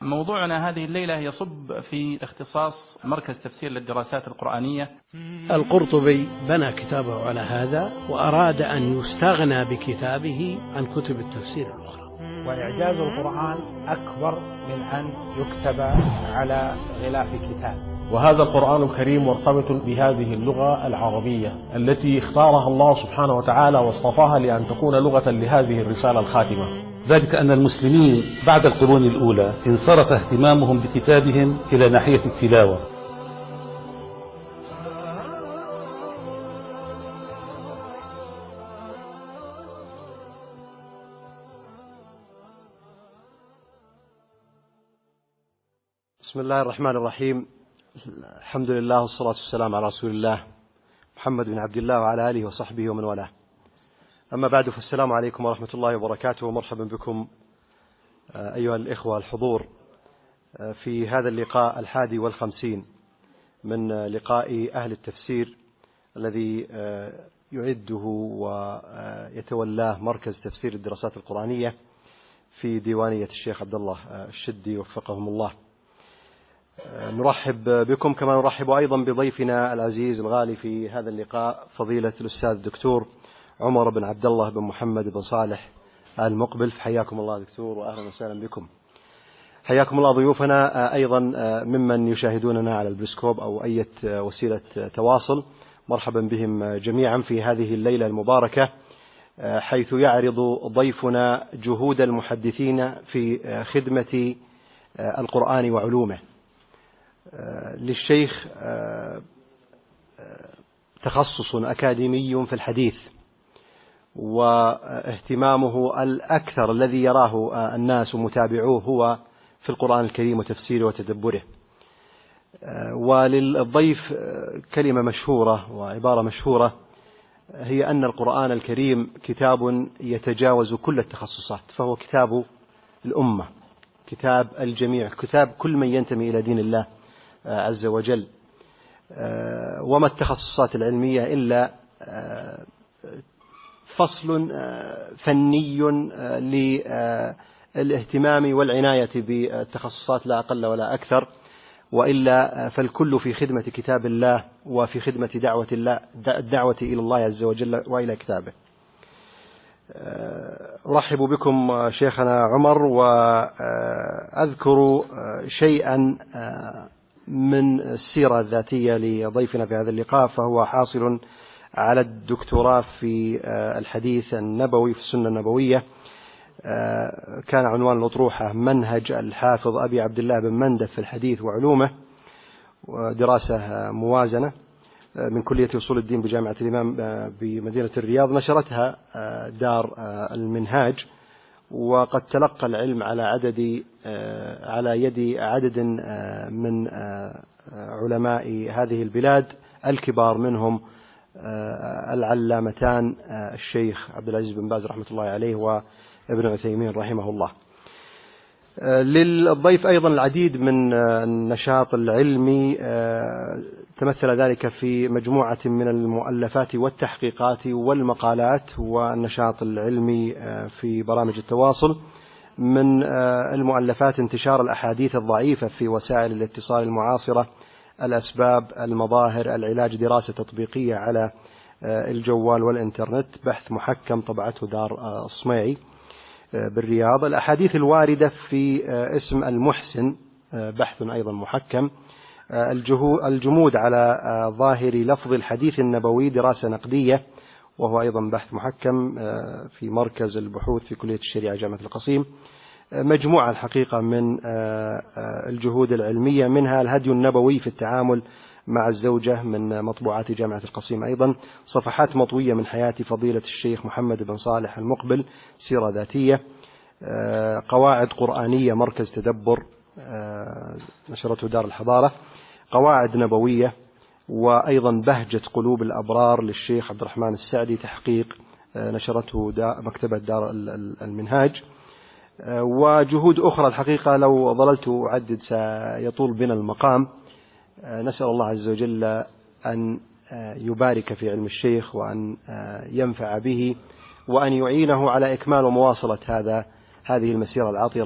موضوعنا هذه الليلة يصب في اختصاص مركز تفسير للدراسات القرآنية. القرطبي بنى كتابه على هذا وأراد أن يستغنى بكتابه عن كتب التفسير الأخرى. وإعجاز القرآن أكبر من أن يكتب على غلاف كتاب. وهذا القرآن الكريم مرتبط بهذه اللغة العربية التي اختارها الله سبحانه وتعالى واصطفاها لأن تكون لغة لهذه الرسالة الخاتمة. ذلك أن المسلمين بعد القرون الأولى انصرف اهتمامهم بكتابهم إلى ناحية التلاوة. بسم الله الرحمن الرحيم. الحمد لله والصلاة والسلام على رسول الله محمد بن عبد الله وعلى آله وصحبه ومن والاه. أما بعد، فالسلام عليكم ورحمة الله وبركاته، ومرحبا بكم أيها الإخوة الحضور في هذا اللقاء 51 من لقاء أهل التفسير الذي يعده ويتولاه مركز تفسير الدراسات القرآنية في ديوانية الشيخ عبد الله الشدي وفقهم الله. نرحب بكم كما نرحب أيضا بضيفنا العزيز الغالي في هذا اللقاء، فضيلة الأستاذ الدكتور عمر بن عبد الله بن محمد بن صالح المقبل. حياكم الله دكتور وأهلا وسهلا بكم. حياكم الله ضيوفنا أيضا ممن يشاهدوننا على البريسكوب أو أي وسيلة تواصل. مرحبا بهم جميعا في هذه الليلة المباركة، حيث يعرض ضيفنا جهود المحدثين في خدمة القرآن وعلومه. للشيخ تخصص أكاديمي في الحديث، واهتمامه الأكثر الذي يراه الناس ومتابعوه هو في القرآن الكريم وتفسيره وتدبره. وللضيف كلمة مشهورة وعبارة مشهورة، هي أن القرآن الكريم كتاب يتجاوز كل التخصصات، فهو كتاب الأمة، كتاب الجميع، كتاب كل من ينتمي إلى دين الله عز وجل. وما التخصصات العلمية إلا فصل فني للاهتمام والعناية بالتخصصات لا أقل ولا أكثر، وإلا فالكل في خدمة كتاب الله وفي خدمة الدعوة إلى الله عز وجل وإلى كتابه. أرحب بكم شيخنا عمر، وأذكر شيئا من السيرة الذاتية لضيفنا في هذا اللقاء، فهو حاصل على الدكتوراه في الحديث النبوي في السنة النبوية. كان عنوان الأطروحة منهج الحافظ أبي عبد الله بن مندة في الحديث وعلومه، ودراسة موازنة من كلية أصول الدين بجامعة الإمام بمدينة الرياض. نشرتها دار المنهاج، وقد تلقى العلم على يد عدد من علماء هذه البلاد الكبار، منهم العلامتان الشيخ عبد العزيز بن باز رحمة الله عليه وابن عثيمين رحمه الله. للضيف أيضا العديد من النشاط العلمي، تمثل ذلك في مجموعة من المؤلفات والتحقيقات والمقالات والنشاط العلمي في برامج التواصل. من المؤلفات انتشار الأحاديث الضعيفة في وسائل الاتصال المعاصرة، الأسباب، المظاهر، العلاج، دراسة تطبيقية على الجوال والإنترنت، بحث محكم طبعته دار الصميعي بالرياض. الأحاديث الواردة في اسم المحسن، بحث أيضا محكم. الجمود على ظاهر لفظ الحديث النبوي، دراسة نقدية، وهو أيضا بحث محكم في مركز البحوث في كلية الشريعة جامعة القصيم. مجموعة الحقيقة من الجهود العلمية، منها الهدي النبوي في التعامل مع الزوجة من مطبوعات جامعة القصيم. أيضا صفحات مطوية من حياة فضيلة الشيخ محمد بن صالح المقبل، سيرة ذاتية. قواعد قرآنية مركز تدبر، نشرته دار الحضارة. قواعد نبوية، وأيضا بهجة قلوب الأبرار للشيخ عبد الرحمن السعدي، تحقيق، نشرته مكتبة دار المنهاج. وجهود أخرى الحقيقة لو ظللت أعدد سيطول بنا المقام. نسأل الله عز وجل أن يبارك في علم الشيخ، وأن ينفع به، وأن يعينه على إكمال ومواصلة هذه المسيرة العطرة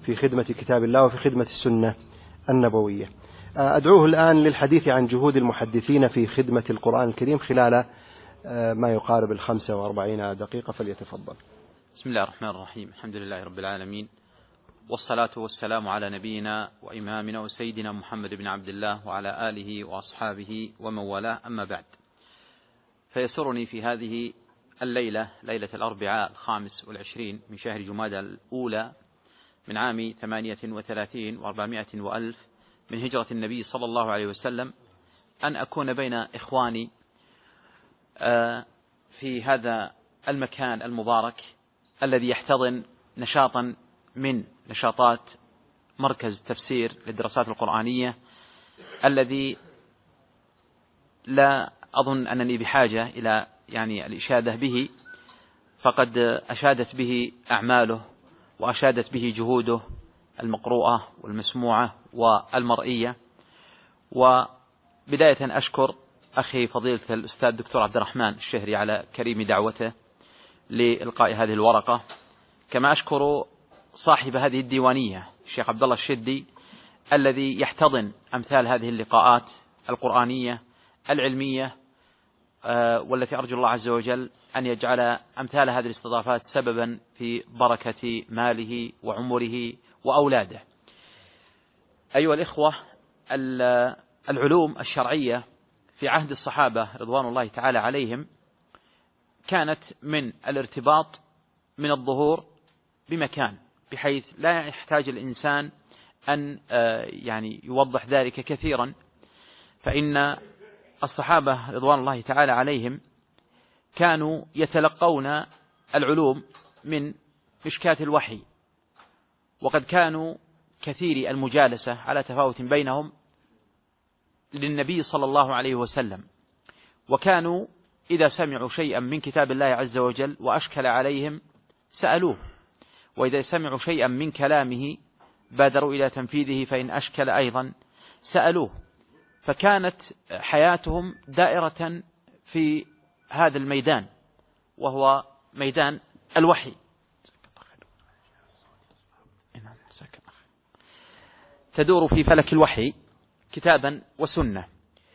في خدمة كتاب الله وفي خدمة السنة النبوية. أدعوه الآن للحديث عن جهود المحدثين في خدمة القرآن الكريم خلال ما يقارب 45 دقيقة، فليتفضل. بسم الله الرحمن الرحيم. الحمد لله رب العالمين، والصلاة والسلام على نبينا وإمامنا وسيدنا محمد بن عبد الله وعلى آله وأصحابه ومن والاه، أما بعد، فيسرني في هذه الليلة، ليلة الأربعاء 25 من شهر جمادى الأولى من عام 38 و400 وألف من هجرة النبي صلى الله عليه وسلم، أن أكون بين إخواني في هذا المكان المبارك الذي يحتضن نشاطا من نشاطات مركز تفسير للدراسات القرآنية، الذي لا أظن أنني بحاجة إلى الإشادة به، فقد أشادت به أعماله وأشادت به جهوده المقروءة والمسموعة والمرئية. وبداية أشكر أخي فضيلة الأستاذ دكتور عبد الرحمن الشهري على كريم دعوته لإلقاء هذه الورقة، كما أشكر صاحب هذه الديوانية الشيخ عبد الله الشدي، الذي يحتضن أمثال هذه اللقاءات القرآنية العلمية، والتي أرجو الله عز وجل أن يجعل أمثال هذه الاستضافات سببا في بركة ماله وعمره وأولاده. أيها الإخوة، العلوم الشرعية في عهد الصحابة رضوان الله تعالى عليهم كانت من الارتباط من الظهور بمكان، بحيث لا يحتاج الإنسان أن يوضح ذلك كثيرا، فإن الصحابة رضوان الله تعالى عليهم كانوا يتلقون العلوم من مشكاة الوحي، وقد كانوا كثير المجالسة على تفاوت بينهم للنبي صلى الله عليه وسلم، وكانوا إذا سمعوا شيئا من كتاب الله عز وجل وأشكل عليهم سألوه، وإذا سمعوا شيئا من كلامه بادروا إلى تنفيذه، فإن أشكل أيضا سألوه. فكانت حياتهم دائرة في هذا الميدان، وهو ميدان الوحي، تدور في فلك الوحي كتابا وسنة.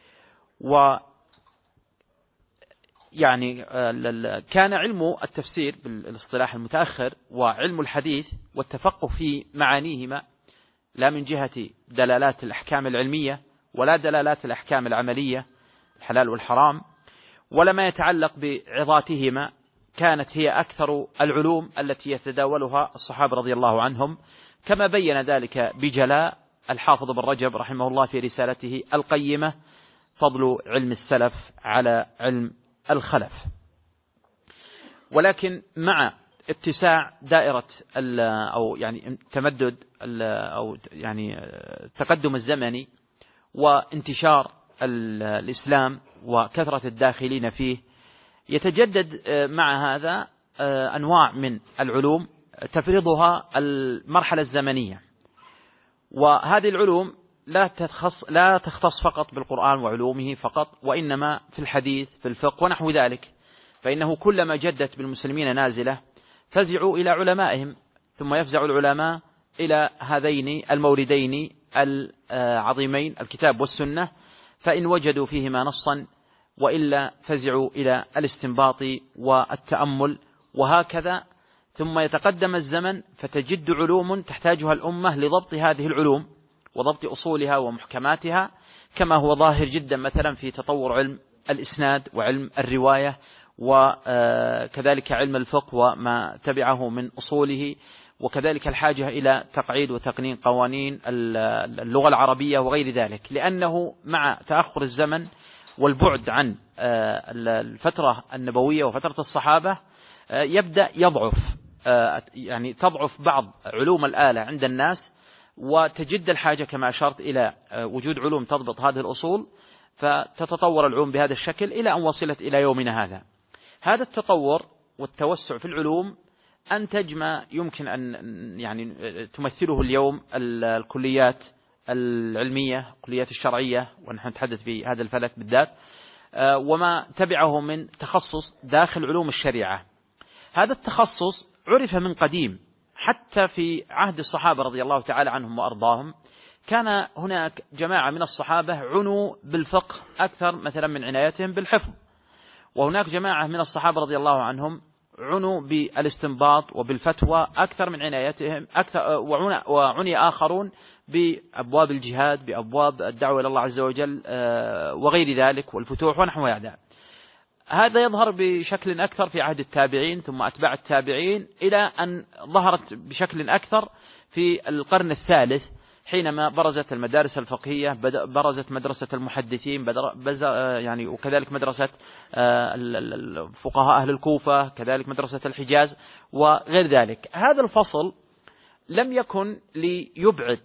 كان علم التفسير بالاصطلاح المتأخر وعلم الحديث والتفقه في معانيهما لا من جهة دلالات الأحكام العلمية ولا دلالات الأحكام العملية الحلال والحرام ولا ما يتعلق بعظاتهما، كانت هي أكثر العلوم التي يتداولها الصحابة رضي الله عنهم، كما بين ذلك بجلاء الحافظ بن رجب رحمه الله في رسالته القيمة فضل علم السلف على علم الخلف. ولكن مع اتساع دائرة تمدد التقدم الزمني وانتشار الإسلام وكثرة الداخلين فيه، يتجدد مع هذا أنواع من العلوم تفرضها المرحلة الزمنية، وهذه العلوم لا تختص فقط بالقرآن وعلومه فقط، وإنما في الحديث في الفقه ونحو ذلك، فإنه كلما جدت بالمسلمين نازلة فزعوا إلى علمائهم، ثم يفزع العلماء إلى هذين الموردين العظيمين الكتاب والسنة، فإن وجدوا فيهما نصا، وإلا فزعوا إلى الاستنباط والتأمل، وهكذا. ثم يتقدم الزمن فتجد علوم تحتاجها الأمة لضبط هذه العلوم وضبط أصولها ومحكماتها، كما هو ظاهر جدا مثلا في تطور علم الإسناد وعلم الرواية، وكذلك علم الفقه وما تبعه من أصوله، وكذلك الحاجة إلى تقعيد وتقنين قوانين اللغة العربية وغير ذلك، لأنه مع تأخر الزمن والبعد عن الفترة النبوية وفترة الصحابة يبدأ يضعف، تضعف بعض علوم الآلة عند الناس، وتجد الحاجة كما أشرت إلى وجود علوم تضبط هذه الأصول، فتتطور العلوم بهذا الشكل إلى أن وصلت إلى يومنا هذا. هذا التطور والتوسع في العلوم أنتج ما يمكن أن تمثله اليوم الكليات العلمية، الكليات الشرعية، ونحن نتحدث في هذا الفلك بالذات، وما تبعه من تخصص داخل علوم الشريعة. هذا التخصص عرف من قديم، حتى في عهد الصحابة رضي الله تعالى عنهم وأرضاهم كان هناك جماعة من الصحابة عنوا بالفقه أكثر مثلا من عنايتهم بالحفظ، وهناك جماعة من الصحابة رضي الله عنهم عنوا بالاستنباط وبالفتوى أكثر من عنايتهم وعني آخرون بأبواب الجهاد، بأبواب الدعوة إلى الله عز وجل وغير ذلك والفتوح ونحو هذا. هذا يظهر بشكل أكثر في عهد التابعين ثم أتباع التابعين، إلى أن ظهرت بشكل أكثر في القرن الثالث حينما برزت المدارس الفقهية، برزت مدرسة المحدثين يعني، وكذلك مدرسة فقهاء أهل الكوفة، كذلك مدرسة الحجاز وغير ذلك. هذا الفصل لم يكن ليبعد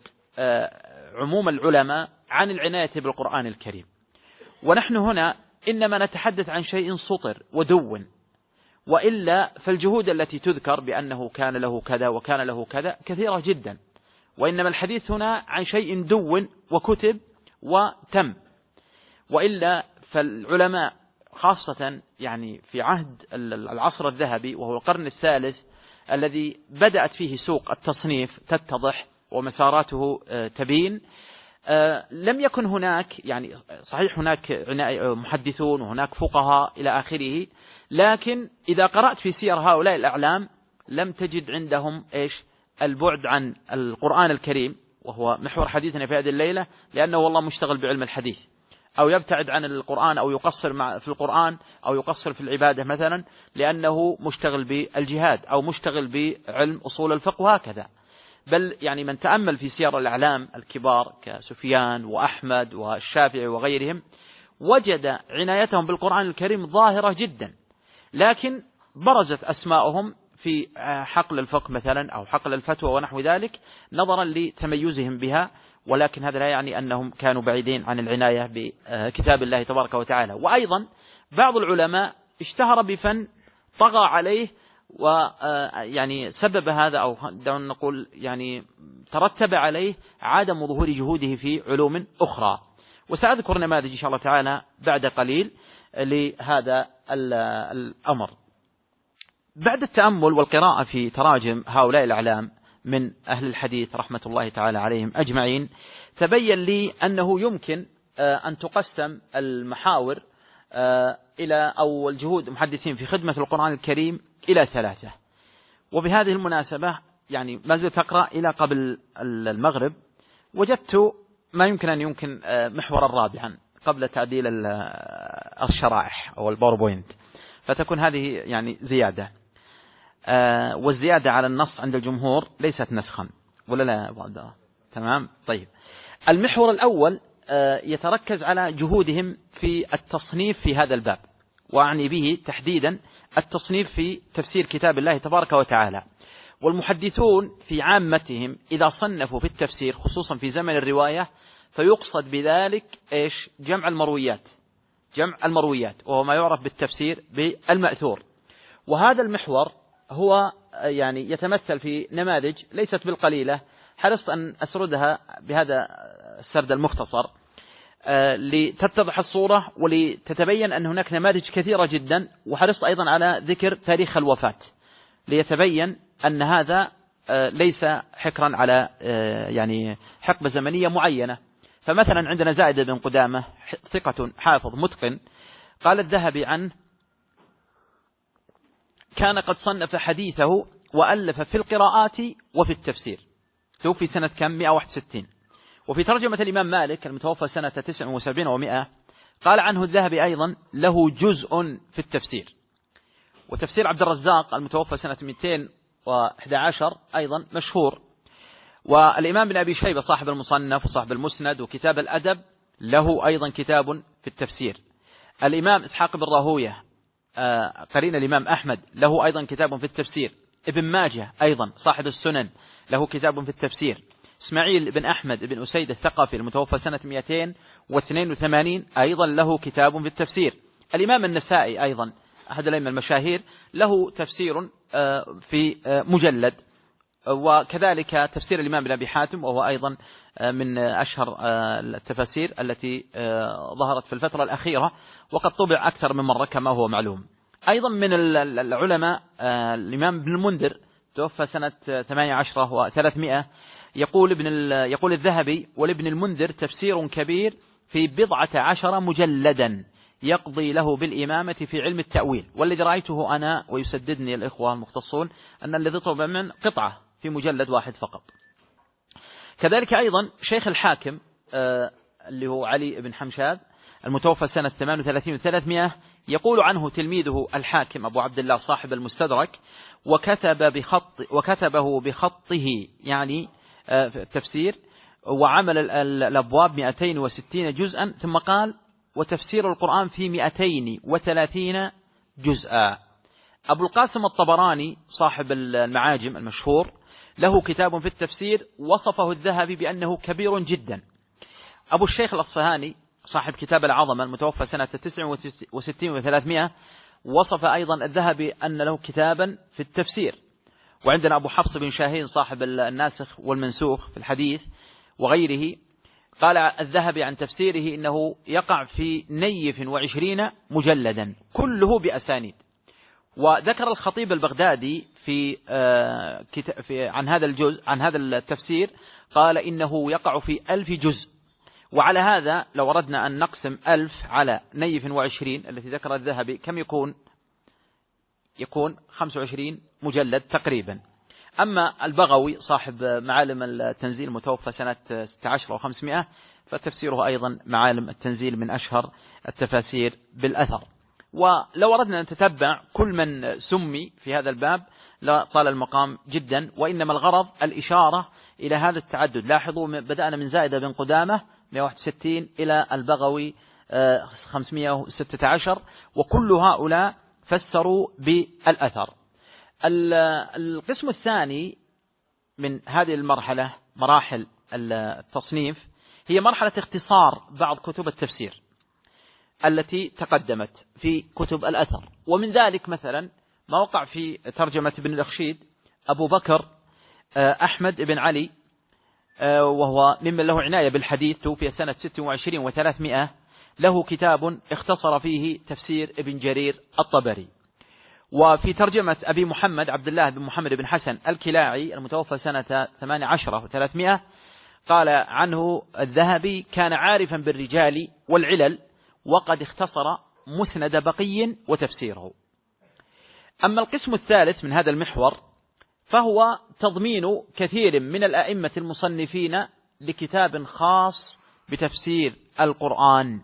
عموم العلماء عن العناية بالقرآن الكريم، ونحن هنا إنما نتحدث عن شيء سطر ودون، وإلا فالجهود التي تذكر بأنه كان له كذا وكان له كذا كثيرة جدا، وإنما الحديث هنا عن شيء دون وكتب وتم. وإلا فالعلماء خاصة يعني في عهد العصر الذهبي وهو القرن الثالث الذي بدأت فيه سوق التصنيف تتضح ومساراته تبين، لم يكن هناك يعني صحيح هناك محدثون وهناك فقهاء إلى آخره، لكن إذا قرأت في سير هؤلاء الأعلام لم تجد عندهم البعد عن القرآن الكريم، وهو محور حديثنا في هذه الليلة، لأنه والله مشتغل بعلم الحديث، أو يبتعد عن القرآن أو يقصر في القرآن أو يقصر في العبادة مثلا لأنه مشتغل بالجهاد أو مشتغل بعلم أصول الفقه وهكذا. بل يعني من تأمل في سير الأعلام الكبار كسفيان وأحمد والشافعي وغيرهم وجد عنايتهم بالقرآن الكريم ظاهرة جدا، لكن برزت أسماؤهم في حقل الفقه مثلا أو حقل الفتوى ونحو ذلك نظرا لتميزهم بها، ولكن هذا لا يعني أنهم كانوا بعيدين عن العناية بكتاب الله تبارك وتعالى. وأيضا بعض العلماء اشتهر بفن طغى عليه، ويعني سبب هذا أو دعونا نقول يعني ترتب عليه عدم ظهور جهوده في علوم أخرى، وسأذكر نماذج إن شاء الله تعالى بعد قليل لهذا الأمر. بعد التأمل والقراءة في تراجم هؤلاء الأعلام من أهل الحديث رحمة الله تعالى عليهم أجمعين، تبين لي أنه يمكن أن تقسم المحاور إلى أو الجهود المحدثين في خدمة القرآن الكريم إلى ثلاثة. وبهذه المناسبة يعني ما زلت أقرأ إلى قبل المغرب، وجدت ما يمكن أن يمكن محورا رابعا قبل تعديل الشرائح أو الباوربوينت، فتكون هذه يعني زيادة، والزيادة على النص عند الجمهور ليست نسخا ولا لا؟ تمام. طيب، المحور الأول يتركز على جهودهم في التصنيف في هذا الباب، وأعني به تحديدا التصنيف في تفسير كتاب الله تبارك وتعالى. والمحدثون في عامتهم إذا صنفوا في التفسير خصوصا في زمن الرواية فيقصد بذلك جمع المرويات، وهو ما يعرف بالتفسير بالمأثور. وهذا المحور هو يعني يتمثل في نماذج ليست بالقليلة، حرصت أن أسردها بهذا السرد المختصر لتتضح الصورة ولتتبين أن هناك نماذج كثيرة جدا، وحرصت أيضا على ذكر تاريخ الوفاة ليتبين أن هذا ليس حكرا على يعني حقبة زمنية معينة. فمثلا عندنا زائدة بن قدامة ثقة حافظ متقن، قال الذهبي عنه: كان قد صنف حديثه وألف في القراءات وفي التفسير. توفي سنة كم؟ 161. وفي ترجمة الإمام مالك المتوفى سنة 79 و100 قال عنه الذهبي أيضا: له جزء في التفسير. وتفسير عبد الرزاق المتوفى سنة 211 أيضا مشهور. والإمام بن أبي شيبة صاحب المصنف وصاحب المسند وكتاب الأدب له أيضا كتاب في التفسير. الإمام إسحاق بن راهويه قرين الإمام أحمد له أيضا كتاب في التفسير. ابن ماجه أيضا صاحب السنن له كتاب في التفسير. إسماعيل بن أحمد بن أسيد الثقفي المتوفى سنة 282 أيضا له كتاب في التفسير. الإمام النسائي أيضا أحد الأئمة المشاهير له تفسير في مجلد، وكذلك تفسير الإمام بن أبي حاتم وهو أيضا من أشهر التفاسير التي ظهرت في الفترة الأخيرة، وقد طبع أكثر من مرة كما هو معلوم. أيضا من العلماء الإمام ابن المنذر توفى سنة 18 و300. يقول الذهبي: ولابن المنذر تفسير كبير في 14 مجلدا يقضي له بالإمامة في علم التأويل، والذي رأيته أنا ويسددني الإخوة المختصون أن الذي طلب من قطعة في مجلد واحد فقط. كذلك أيضا شيخ الحاكم اللي هو علي بن حمشاد المتوفى سنة 38 و300 يقول عنه تلميذه الحاكم أبو عبد الله صاحب المستدرك: وكتبه بخطه يعني التفسير، وعمل الأبواب 260 جزءا، ثم قال: وتفسير القرآن في 230 جزءا. أبو القاسم الطبراني صاحب المعاجم المشهور له كتاب في التفسير وصفه الذهبي بأنه كبير جدا. أبو الشيخ الأصفهاني صاحب كتاب العظمة المتوفى سنة 69 و300 وصف أيضا الذهبي أن له كتابا في التفسير. وعندنا أبو حفص بن شاهين صاحب الناسخ والمنسوخ في الحديث وغيره، قال الذهبي عن تفسيره إنه يقع في 20 مجلدا كله بأسانيد. وذكر الخطيب البغدادي عن هذا الجزء عن هذا التفسير قال إنه يقع في 1000 جزء. وعلى هذا لو أردنا أن نقسم 1000 على 20 التي ذكر الذهبي كم يكون 25 مجلد تقريبا. أما البغوي صاحب معالم التنزيل متوفى سنة 16 و500 فتفسيره أيضا معالم التنزيل من أشهر التفاسير بالأثر. ولو أردنا أن نتتبع كل من سمي في هذا الباب لا طال المقام جدا، وإنما الغرض الإشارة إلى هذا التعدد. لاحظوا بدأنا من زائدة بن قدامة 161 إلى البغوي 516، وكل هؤلاء فسروا بالأثر. القسم الثاني من هذه المرحلة مراحل التصنيف هي مرحلة اختصار بعض كتب التفسير التي تقدمت في كتب الأثر. ومن ذلك مثلا ما وقع في ترجمة ابن الأخشيد أبو بكر أحمد بن علي، وهو ممن له عناية بالحديث، توفي سنة 26 و300، له كتاب اختصر فيه تفسير ابن جرير الطبري. وفي ترجمة أبي محمد عبد الله بن محمد بن حسن الكلاعي المتوفى سنة 18 و300 قال عنه الذهبي: كان عارفا بالرجال والعلل وقد اختصر مسند بقي وتفسيره. أما القسم الثالث من هذا المحور فهو تضمين كثير من الأئمة المصنفين لكتاب خاص بتفسير القرآن.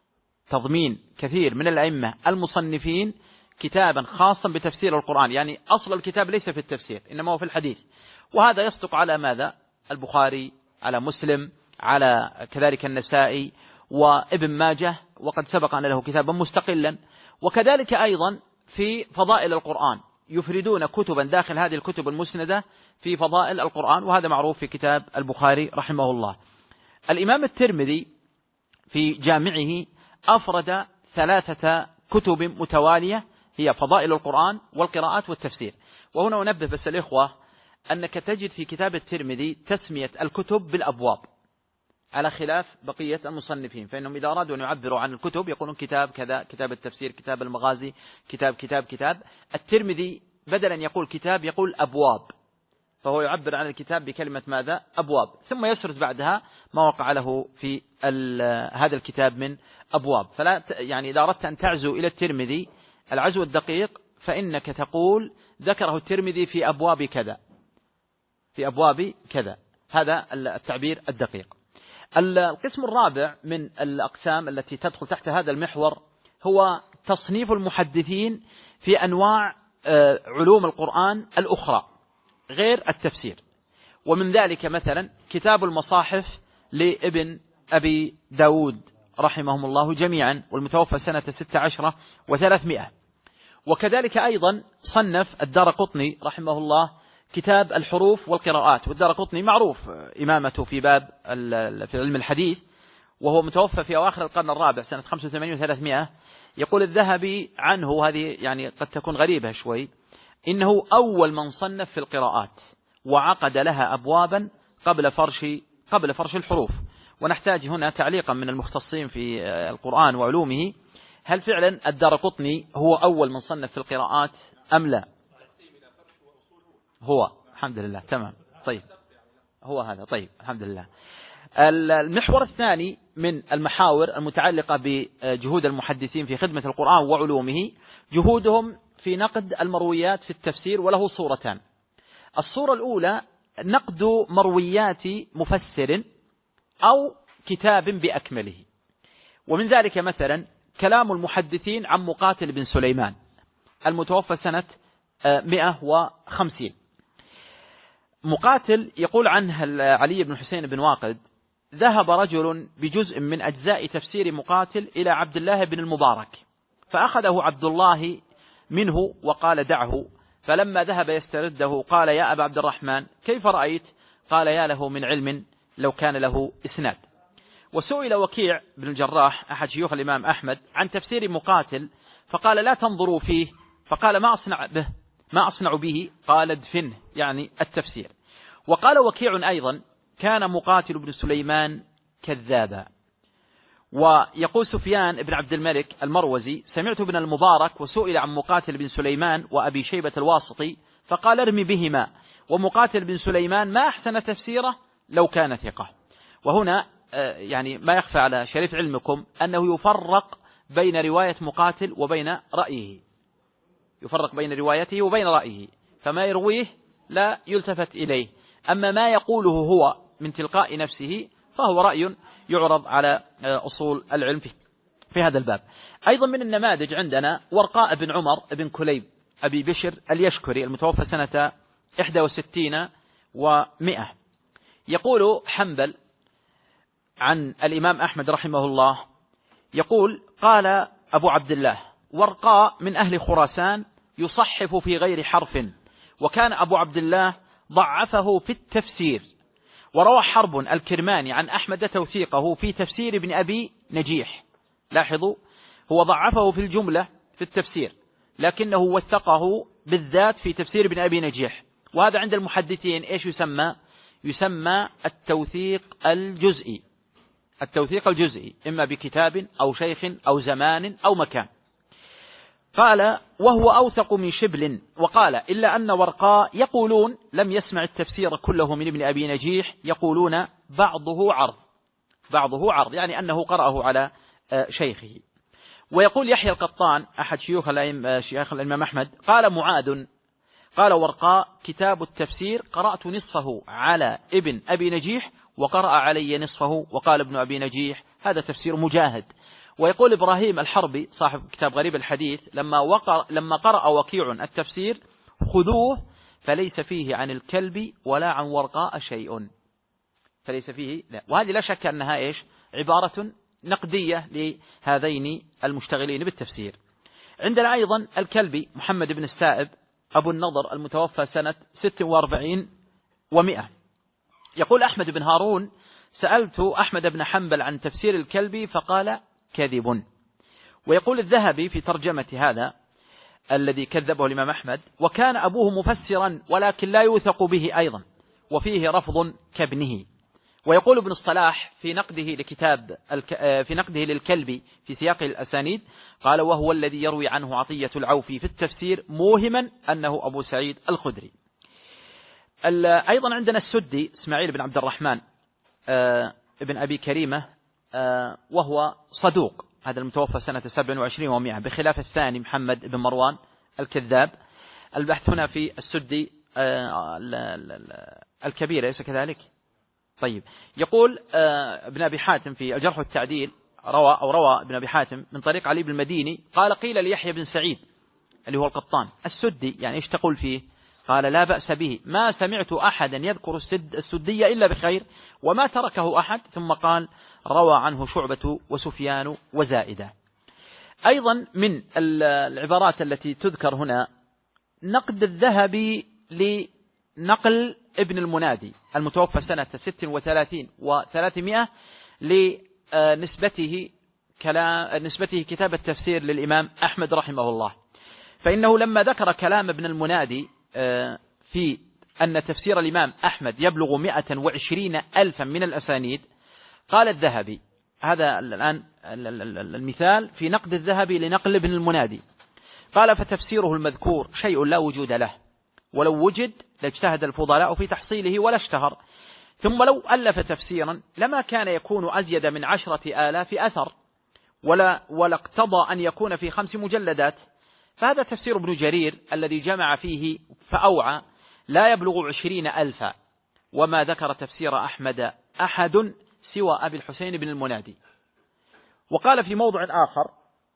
تضمين كثير من الأئمة المصنفين كتابا خاصا بتفسير القرآن، يعني أصل الكتاب ليس في التفسير إنما هو في الحديث. وهذا يصدق على ماذا؟ البخاري، على مسلم، على كذلك النسائي وابن ماجه، وقد سبق أن له كتابا مستقلا. وكذلك أيضا في فضائل القرآن يفردون كتبا داخل هذه الكتب المسندة في فضائل القرآن، وهذا معروف في كتاب البخاري رحمه الله. الإمام الترمذي في جامعه أفرد 3 كتب متوالية هي فضائل القرآن والقراءات والتفسير. وهنا أنبه بس الإخوة أنك تجد في كتاب الترمذي تسمية الكتب بالأبواب على خلاف بقية المصنفين، فإنهم إذا أرادوا أن يعبروا عن الكتب يقولون كتاب كذا، كتاب التفسير، كتاب المغازي، كتاب. الترمذي بدلا يقول كتاب يقول أبواب، فهو يعبر عن الكتاب بكلمة ماذا؟ أبواب، ثم يسرد بعدها ما وقع له في هذا الكتاب من أبواب. فلا يعني إذا أردت أن تعزو إلى الترمذي العزو الدقيق فإنك تقول ذكره الترمذي في أبواب كذا، في أبواب كذا، هذا التعبير الدقيق. القسم الرابع من الأقسام التي تدخل تحت هذا المحور هو تصنيف المحدثين في أنواع علوم القرآن الأخرى غير التفسير. ومن ذلك مثلا كتاب المصاحف لابن أبي داود رحمهم الله جميعا، والمتوفى سنة 16 و300. وكذلك أيضا صنف الدارقطني رحمه الله كتاب الحروف والقراءات، والدارقطني معروف إمامته في باب في علم الحديث، وهو متوفى في أواخر القرن الرابع سنة 85 و300. يقول الذهبي عنه، هذه يعني قد تكون غريبة شوي، إنه أول من صنف في القراءات وعقد لها أبوابا قبل فرش الحروف. ونحتاج هنا تعليقا من المختصين في القرآن وعلومه، هل فعلا الدارقطني هو أول من صنف في القراءات أم لا؟ هو الحمد لله تمام. طيب هو هذا. طيب الحمد لله. المحور الثاني من المحاور المتعلقة بجهود المحدثين في خدمة القرآن وعلومه جهودهم في نقد المرويات في التفسير، وله صورتان. الصورة الأولى نقد مرويات مفسر أو كتاب بأكمله، ومن ذلك مثلا كلام المحدثين عن مقاتل بن سليمان المتوفى سنة 150. مقاتل يقول عنه علي بن حسين بن واقد: ذهب رجل بجزء من أجزاء تفسير مقاتل إلى عبد الله بن المبارك، فأخذه عبد الله منه وقال: دعه. فلما ذهب يسترده قال: يا أبا عبد الرحمن كيف رأيت؟ قال: يا له من علم لو كان له إسناد. وسئل وكيع بن الجراح أحد شيوخ الإمام أحمد عن تفسير مقاتل، فقال: لا تنظروا فيه. فقال: ما أصنع به؟ قال: ادفنه، يعني التفسير. وقال وكيع أيضا: كان مقاتل بن سليمان كذابا. ويقول سفيان بن عبد الملك المروزي: سمعت ابن المبارك وسئل عن مقاتل بن سليمان وأبي شيبة الواسطي فقال: ارمي بهما، ومقاتل بن سليمان ما أحسن تفسيره لو كان ثقة. وهنا يعني ما يخفى على شريف علمكم أنه يفرق بين رواية مقاتل وبين رأيه، يفرق بين روايته وبين رأيه، فما يرويه لا يلتفت إليه، أما ما يقوله هو من تلقاء نفسه فهو رأي يعرض على أصول العلم في هذا الباب. أيضا من النماذج عندنا ورقاء بن عمر بن كليب أبي بشر اليشكري المتوفى سنة 61 و100. يقول حنبل عن الإمام أحمد رحمه الله، يقول: قال أبو عبد الله: ورقاء من أهل خراسان يصحف في غير حرف، وكان أبو عبد الله ضعفه في التفسير. وروى حرب الكرماني عن أحمد توثيقه في تفسير ابن أبي نجيح. لاحظوا، هو ضعفه في الجملة في التفسير، لكنه وثقه بالذات في تفسير ابن أبي نجيح. وهذا عند المحدثين إيش يسمى؟ يسمى التوثيق الجزئي. التوثيق الجزئي إما بكتاب أو شيخ أو زمان أو مكان. قال: وهو أوثق من شبل. وقال: إلا أن ورقاء يقولون لم يسمع التفسير كله من ابن أبي نجيح، يقولون بعضه عرض، يعني أنه قرأه على شيخه. ويقول يحيى القطان أحد شيوخ الإمام أحمد: قال معاذ: قال ورقاء: كتاب التفسير قرأت نصفه على ابن أبي نجيح وقرأ علي نصفه، وقال ابن أبي نجيح: هذا تفسير مجاهد. ويقول إبراهيم الحربي صاحب كتاب غريب الحديث: لما قرأ وكيع التفسير: خذوه فليس فيه عن الكلب ولا عن ورقاء شيء. فليس فيه لا. وهذه لا شك أنها إيش؟ عبارة نقدية لهذين المشتغلين بالتفسير. عندنا أيضا الكلبي محمد بن السائب أبو النضر المتوفى سنة 46 و100. يقول أحمد بن هارون: سألت أحمد بن حنبل عن تفسير الكلبي فقال: كذب. ويقول الذهبي في ترجمة هذا الذي كذبه الإمام أحمد: وكان أبوه مفسرا ولكن لا يوثق به أيضا، وفيه رفض كابنه. ويقول ابن الصلاح في نقده للكلبي في سياق الأسانيد: قال: وهو الذي يروي عنه عطية العوفي في التفسير موهما أنه أبو سعيد الخدري. أيضا عندنا السدي إسماعيل بن عبد الرحمن ابن أبي كريمة، وهو صدوق، هذا المتوفى سنة 27 و100، بخلاف الثاني محمد بن مروان الكذاب. البحث هنا في السدي الكبير أليس كذلك؟ طيب. يقول ابن أبي حاتم في الجرح والتعديل روى ابن أبي حاتم من طريق علي بن المديني قال: قيل ليحيى بن سعيد اللي هو القطان: السدي يعني إيش تقول فيه؟ قال: لا بأس به، ما سمعت أحدا يذكر السدية إلا بخير، وما تركه أحد. ثم قال: روى عنه شعبة وسفيان وزائدة. أيضا من العبارات التي تذكر هنا نقد الذهبي لنقل ابن المنادي المتوفى سنة 36 و300 لنسبته كتاب التفسير للإمام أحمد رحمه الله. فإنه لما ذكر كلام ابن المنادي في أن تفسير الإمام أحمد يبلغ 120,000 من الأسانيد، قال الذهبي، هذا الآن المثال في نقد الذهبي لنقل ابن المنادي، قال: فتفسيره المذكور شيء لا وجود له، ولو وجد لاجتهد الفضلاء في تحصيله ولا اشتهر. ثم لو ألف تفسيرا لما كان يكون أزيد من 10,000 أثر، ولا اقتضى أن يكون في 5 مجلدات. فهذا تفسير ابن جرير الذي جمع فيه فأوعى لا يبلغ 20,000، وما ذكر تفسير أحمد أحد سوى أبي الحسين بن المنادي. وقال في موضع آخر: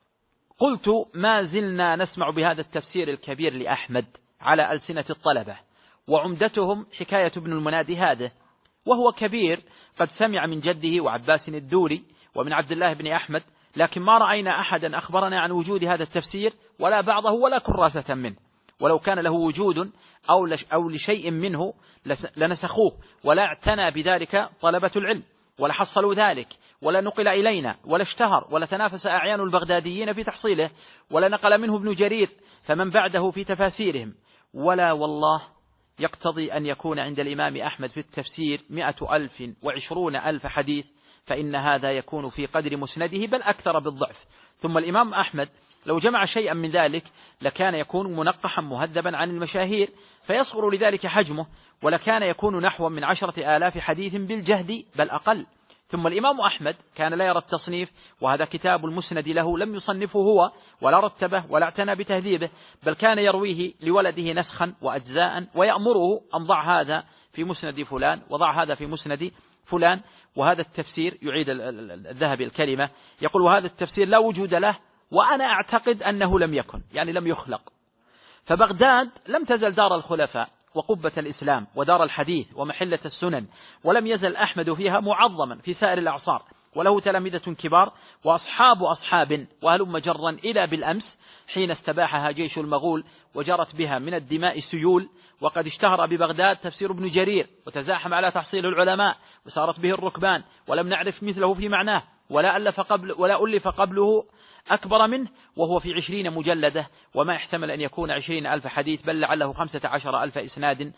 قلت ما زلنا نسمع بهذا التفسير الكبير لأحمد على ألسنة الطلبة، وعمدتهم حكاية ابن المنادي هذا، وهو كبير قد سمع من جده وعباس الدوري ومن عبد الله بن أحمد، لكن ما رأينا أحدا أخبرنا عن وجود هذا التفسير ولا بعضه ولا كراسة منه، ولو كان له وجود أو لشيء منه لنسخوه، ولا اعتنى بذلك طلبة العلم ولا حصلوا ذلك، ولا نقل إلينا ولا اشتهر، ولا تنافس أعيان البغداديين في تحصيله، ولا نقل منه ابن جرير فمن بعده في تفاسيرهم، ولا والله يقتضي أن يكون عند الإمام أحمد في التفسير 100,000 و20,000 حديث، فإن هذا يكون في قدر مسنده بل أكثر بالضعف. ثم الإمام أحمد لو جمع شيئا من ذلك لكان يكون منقحا مهذبا عن المشاهير فيصغر لذلك حجمه، ولكان يكون نحو من 10,000 حديث بالجهد بل أقل. ثم الإمام أحمد كان لا يرى التصنيف، وهذا كتاب المسند له لم يصنفه هو ولا رتبه ولا اعتنى بتهذيبه، بل كان يرويه لولده نسخا وأجزاء ويأمره أن ضع هذا في مسند فلان وضع هذا في مسند فلان. وهذا التفسير يعيد الذهبي الكلمة يقول: وهذا التفسير لا وجود له، وأنا أعتقد أنه لم يكن، يعني لم يخلق. فبغداد لم تزل دار الخلفاء وقبة الإسلام ودار الحديث ومحلة السنن، ولم يزل أحمد فيها معظما في سائر الأعصار، وله تلامذة كبار وأصحاب أصحاب، وهلم جرا إلى بالأمس حين استباحها جيش المغول وجرت بها من الدماء سيول، وقد اشتهر ببغداد تفسير ابن جرير وتزاحم على تحصيل العلماء وسارت به الركبان، ولم نعرف مثله في معناه، ولا ألف قبله أكبر منه، وهو في 20 مجلدة، وما يحتمل أن يكون 20,000 حديث، بل لعله 15,000 إسناد،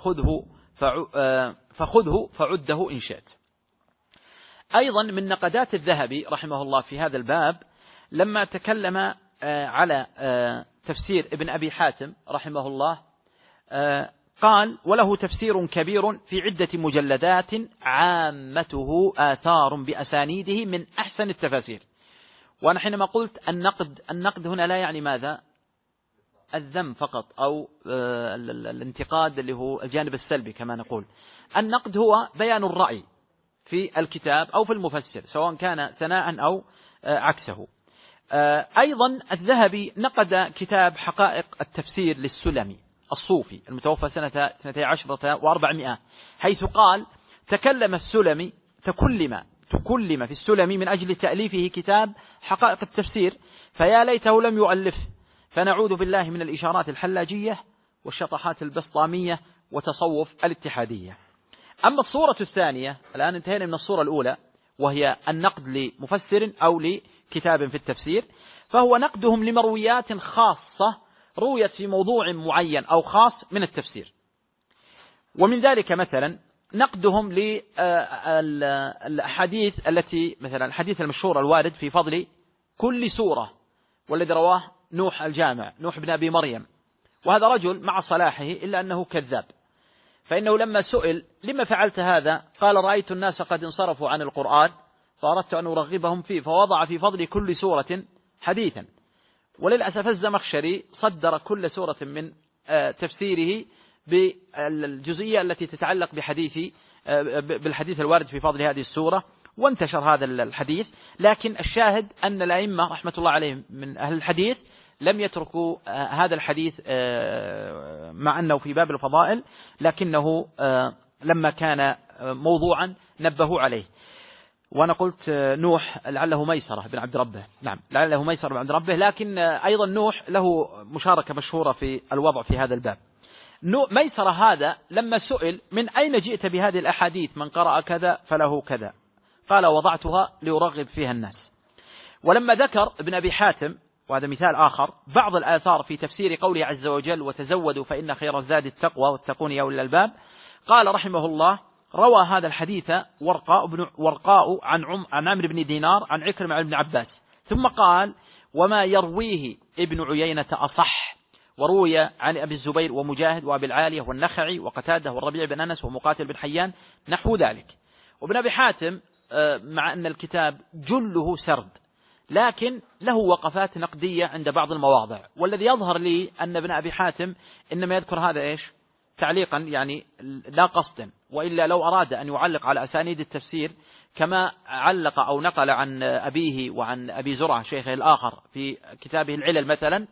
فخذه فعده إن شئت. أيضا من نقدات الذهبي رحمه الله في هذا الباب لما تكلم على تفسير ابن أبي حاتم رحمه الله، قال: وله تفسير كبير في عدة مجلدات عامته آثار بأسانيده من أحسن التفاسير. وأنا حينما قلت النقد هنا لا يعني ماذا؟ الذم فقط أو الانتقاد اللي هو الجانب السلبي كما نقول. النقد هو بيان الرأي في الكتاب أو في المفسر، سواء كان ثناء أو عكسه. أيضا الذهبي نقد كتاب حقائق التفسير للسلمي الصوفي المتوفى سنة 12 و400، حيث قال: تكلم السلمي تكلم في السلمي من أجل تأليفه كتاب حقائق التفسير، فيا ليته لم يؤلف، فنعوذ بالله من الإشارات الحلاجية والشطحات البسطامية وتصوف الاتحادية. أما الصورة الثانية، الآن انتهينا من الصورة الأولى وهي النقد لمفسر أو لكتاب في التفسير، فهو نقدهم لمرويات خاصة رويت في موضوع معين أو خاص من التفسير. ومن ذلك مثلا نقدهم للأحاديث التي مثلا الحديث المشهور الوارد في فضل كل سورة، والذي رواه نوح الجامع، نوح بن أبي مريم، وهذا رجل مع صلاحه إلا أنه كذاب، فإنه لما سئل: لما فعلت هذا؟ قال: رأيت الناس قد انصرفوا عن القرآن فأردت أن أرغبهم فيه، فوضع في فضل كل سورة حديثا. وللأسف الزمخشري صدر كل سورة من تفسيره بالجزئية التي تتعلق بالحديث الوارد في فضل هذه السورة، وانتشر هذا الحديث. لكن الشاهد أن الأئمة رحمة الله عليهم من أهل الحديث لم يتركوا هذا الحديث مع أنه في باب الفضائل، لكنه لما كان موضوعا نبهوا عليه. وأنا قلت نوح لعله ميسرة بن عبد ربه، نعم لعله ميسرة بن عبد ربه، لكن أيضا نوح له مشاركة مشهورة في الوضع في هذا الباب. ميسرة هذا لما سئل: من أين جئت بهذه الأحاديث؟ من قرأ كذا فله كذا، قال: وضعتها لأرغب فيها الناس. ولما ذكر ابن أبي حاتم، وهذا مثال آخر، بعض الآثار في تفسير قوله عز وجل: وتزودوا فإن خير الزاد التقوى واتقون يا أولي الألباب، قال رحمه الله: روى هذا الحديث ورقاء عن عمرو بن دينار عن عكرمة عن ابن عباس، ثم قال: وما يرويه ابن عيينة أصح، وروي عن أبي الزبير ومجاهد وأبي العالية والنخعي وقتادة والربيع بن أنس ومقاتل بن حيان نحو ذلك. وابن أبي حاتم مع أن الكتاب جله سرد لكن له وقفات نقدية عند بعض المواضع، والذي يظهر لي أن ابن أبي حاتم إنما يذكر هذا إيش تعليقا يعني لا قصدا، وإلا لو أراد أن يعلق على أسانيد التفسير كما علق أو نقل عن أبيه وعن أبي زرعة شيخه الآخر في كتابه العلل مثلا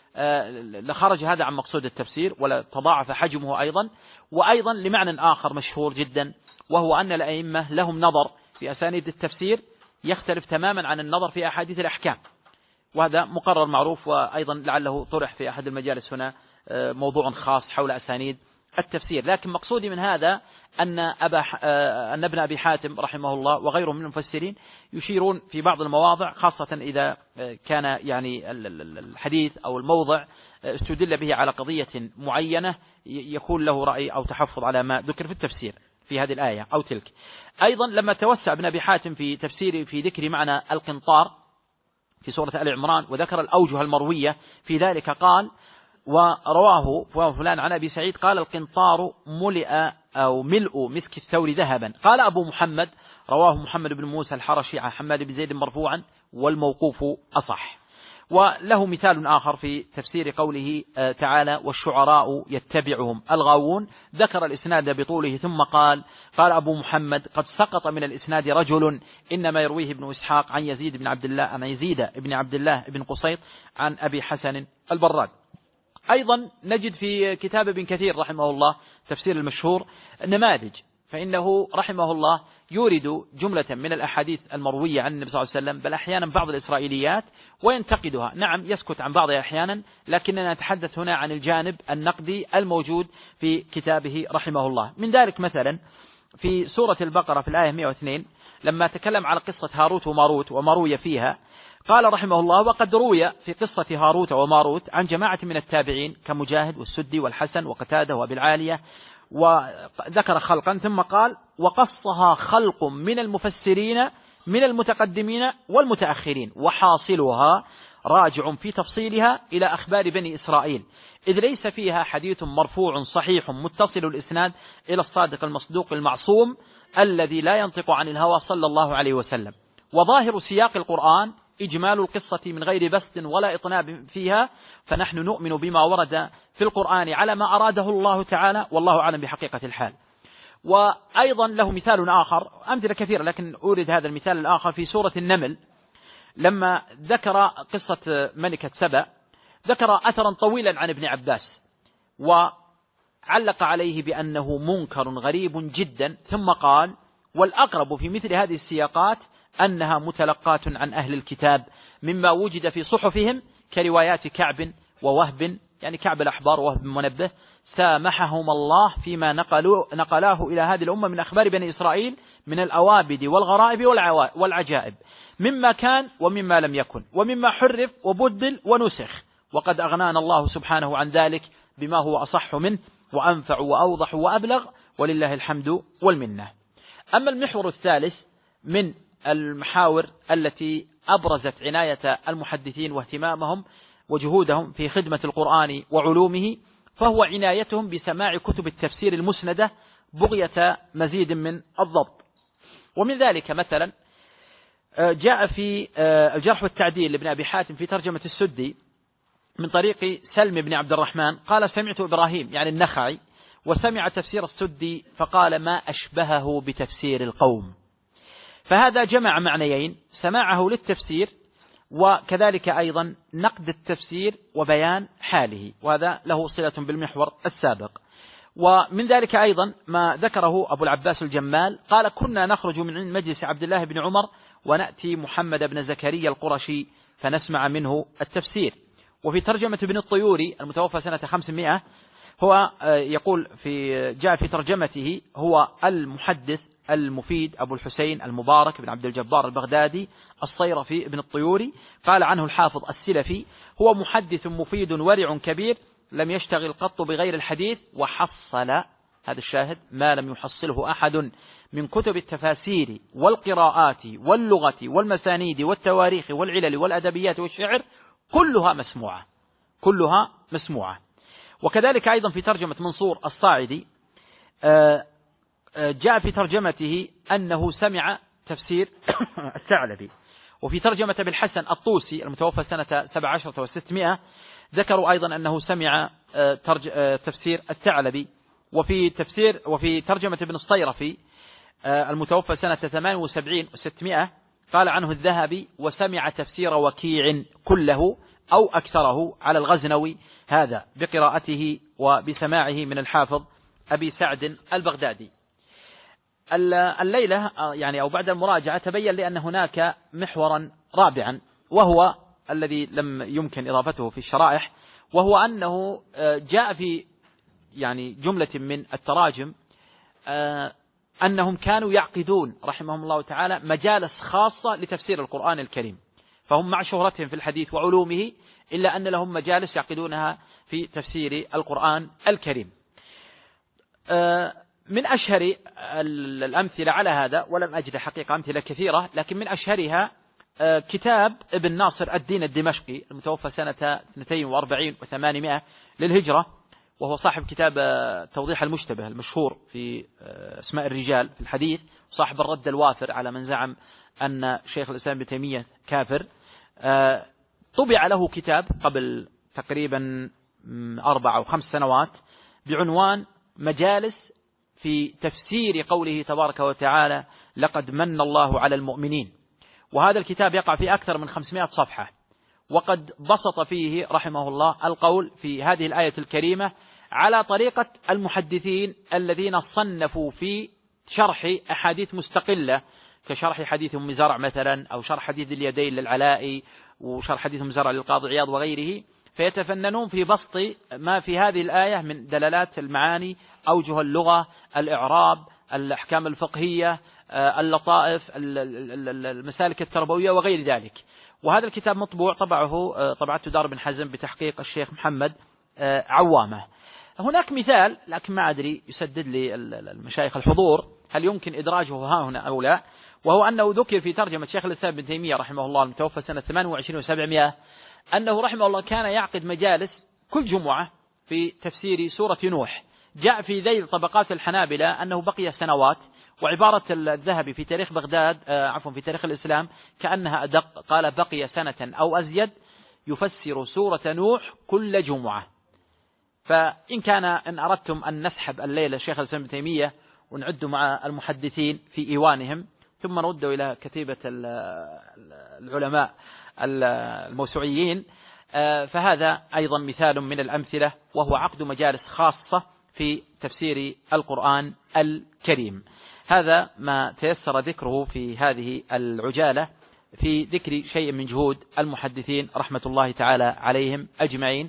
لخرج هذا عن مقصود التفسير ولا تضاعف حجمه أيضا. وأيضا لمعنى آخر مشهور جدا، وهو أن الأئمة لهم نظر في أسانيد التفسير يختلف تماما عن النظر في أحاديث الأحكام، وهذا مقرر معروف، وأيضا لعله طرح في أحد المجالس هنا موضوع خاص حول أسانيد التفسير. لكن مقصودي من هذا أن ابن أبي حاتم رحمه الله وغيره من المفسرين يشيرون في بعض المواضع، خاصة إذا كان يعني الحديث أو الموضع استدل به على قضية معينة يكون له رأي أو تحفظ على ما ذكر في التفسير في هذه الآية أو تلك. أيضا لما توسع ابن أبي حاتم في تفسيره في ذكر معنى القنطار في سورة آل عمران وذكر الأوجه المروية في ذلك قال: ورواه فلان عن أبي سعيد قال: القنطار ملئ أو ملء مسك الثور ذهبا. قال أبو محمد: رواه محمد بن موسى الحرشي عن حماد بن زيد مرفوعا، والموقوف أصح. وله مثال آخر في تفسير قوله تعالى: والشعراء يتبعهم الغاوون، ذكر الإسناد بطوله ثم قال: قال أبو محمد: قد سقط من الإسناد رجل إنما يرويه ابن إسحاق عن يزيد بن عبد الله بن قصيط عن أبي حسن البراد. أيضا نجد في كتاب ابن كثير رحمه الله تفسير المشهور نماذج، فإنه رحمه الله يورد جملة من الأحاديث المروية عن النبي صلى الله عليه وسلم، بل أحيانا بعض الإسرائيليات وينتقدها. نعم يسكت عن بعضها أحيانا، لكننا نتحدث هنا عن الجانب النقدي الموجود في كتابه رحمه الله. من ذلك مثلا في سورة البقرة في الآية 102 لما تكلم على قصة هاروت وماروت وما روي فيها، قال رحمه الله: وقد روي في قصة هاروت وماروت عن جماعة من التابعين كمجاهد والسدي والحسن وقتادة وأبي العالية، وذكر خلقا ثم قال: وقصها خلق من المفسرين من المتقدمين والمتأخرين، وحاصلها راجع في تفصيلها إلى أخبار بني إسرائيل، إذ ليس فيها حديث مرفوع صحيح متصل الإسناد إلى الصادق المصدوق المعصوم الذي لا ينطق عن الهوى صلى الله عليه وسلم. وظاهر سياق القرآن إجمال القصة من غير بسط ولا إطناب فيها، فنحن نؤمن بما ورد في القرآن على ما أراده الله تعالى، والله أعلم بحقيقة الحال. وأيضا له مثال آخر، أمثلة كثيرة لكن أورد هذا المثال الآخر في سورة النمل لما ذكر قصة ملكة سبأ، ذكر أثرا طويلا عن ابن عباس وعلق عليه بأنه منكر غريب جدا، ثم قال: والأقرب في مثل هذه السياقات أنها متلقاة عن أهل الكتاب مما وجد في صحفهم كروايات كعب ووهب، يعني كعب الأحبار ووهب بن منبه، سامحهم الله فيما نقلاه إلى هذه الأمة من أخبار بني إسرائيل من الأوابد والغرائب والعجائب، مما كان ومما لم يكن، ومما حرف وبدل ونسخ، وقد أغنانا الله سبحانه عن ذلك بما هو أصح منه وأنفع وأوضح وأبلغ، ولله الحمد والمنة. أما المحور الثالث من المحاور التي أبرزت عناية المحدثين واهتمامهم وجهودهم في خدمة القرآن وعلومه، فهو عنايتهم بسماع كتب التفسير المسندة بغية مزيد من الضبط. ومن ذلك مثلا جاء في الجرح والتعديل لابن أبي حاتم في ترجمة السدي من طريق سلم بن عبد الرحمن قال: سمعت إبراهيم يعني النخعي وسمع تفسير السدي فقال: ما أشبهه بتفسير القوم. فهذا جمع معنيين: سماعه للتفسير وكذلك أيضا نقد التفسير وبيان حاله، وهذا له صلة بالمحور السابق. ومن ذلك أيضا ما ذكره أبو العباس الجمال قال: كنا نخرج من مجلس عبد الله بن عمر ونأتي محمد بن زكريا القرشي فنسمع منه التفسير. وفي ترجمة ابن الطيوري المتوفى سنة 500 هو يقول جاء في ترجمته: هو المحدث المفيد أبو الحسين المبارك بن عبد الجبار البغدادي الصيرفي ابن الطيوري. قال عنه الحافظ السلفي: هو محدث مفيد ورع كبير لم يشتغل قط بغير الحديث، وحصل هذا الشاهد ما لم يحصله أحد من كتب التفاسير والقراءات واللغة والمسانيد والتواريخ والعلل والأدبيات والشعر، كلها مسموعة، كلها مسموعة. وكذلك أيضا في ترجمة منصور الصاعدي جاء في ترجمته أنه سمع تفسير الثعلبي. وفي ترجمة بالحسن الطوسي المتوفى سنة 17 و600 ذكروا أيضا أنه سمع تفسير الثعلبي. وفي ترجمة ابن الصيرفي المتوفى سنة 78 و600 قال عنه الذهبي: وسمع تفسير وكيع كله أو أكثره على الغزنوي، هذا بقراءته وبسماعه من الحافظ أبي سعد البغدادي. الليلة يعني أو بعد المراجعة تبين لي أن هناك محورا رابعا، وهو الذي لم يمكن إضافته في الشرائح، وهو أنه جاء في يعني جملة من التراجم أنهم كانوا يعقدون رحمهم الله تعالى مجالس خاصة لتفسير القرآن الكريم، فهم مع شهرتهم في الحديث وعلومه إلا أن لهم مجالس يعقدونها في تفسير القرآن الكريم. من أشهر الأمثلة على هذا، ولم أجد حقيقة أمثلة كثيرة، لكن من أشهرها كتاب ابن ناصر الدين الدمشقي المتوفى سنة 42 و800 للهجرة، وهو صاحب كتاب توضيح المشتبه المشهور في اسماء الرجال في الحديث، صاحب الرد الوافر على من زعم أن شيخ الإسلام ابن تيمية كافر. طبع له كتاب قبل تقريبا 4 أو 5 سنوات بعنوان مجالس في تفسير قوله تبارك وتعالى: لقد من الله على المؤمنين. وهذا الكتاب يقع في أكثر من 500 صفحة، وقد بسط فيه رحمه الله القول في هذه الآية الكريمة على طريقة المحدثين الذين صنفوا في شرح أحاديث مستقلة، كشرح حديث أم زرع مثلا، أو شرح حديث اليدين للعلائي، وشرح حديث أم زرع للقاضي عياض وغيره، فيتفننون في بسط ما في هذه الآية من دلالات المعاني، أوجه اللغة، الإعراب، الأحكام الفقهية، اللطائف، المسالك التربوية وغير ذلك. وهذا الكتاب مطبوع، طبعته دار بن حزم بتحقيق الشيخ محمد عوامة. هناك مثال لكن ما أدري يسدد لي المشايخ الحضور هل يمكن إدراجه ها هنا أو لا، وهو أنه ذكر في ترجمة شيخ الإسلام ابن تيمية رحمه الله المتوفى سنة 28 و700 أنه رحمه الله كان يعقد مجالس كل جمعة في تفسير سورة نوح. جاء في ذيل طبقات الحنابلة أنه بقي سنوات، وعبارة الذهبي في تاريخ بغداد في تاريخ الإسلام كأنها أدق، قال: بقي سنة أو أزيد يفسر سورة نوح كل جمعة. فإن كان إن أردتم أن نسحب الليلة الشيخ الإسلام ابن تيمية ونعد مع المحدثين في إيوانهم ثم نرد إلى كتيبة العلماء الموسوعيين، فهذا أيضا مثال من الأمثلة، وهو عقد مجالس خاصة في تفسير القرآن الكريم. هذا ما تيسر ذكره في هذه العجالة في ذكر شيء من جهود المحدثين رحمة الله تعالى عليهم أجمعين،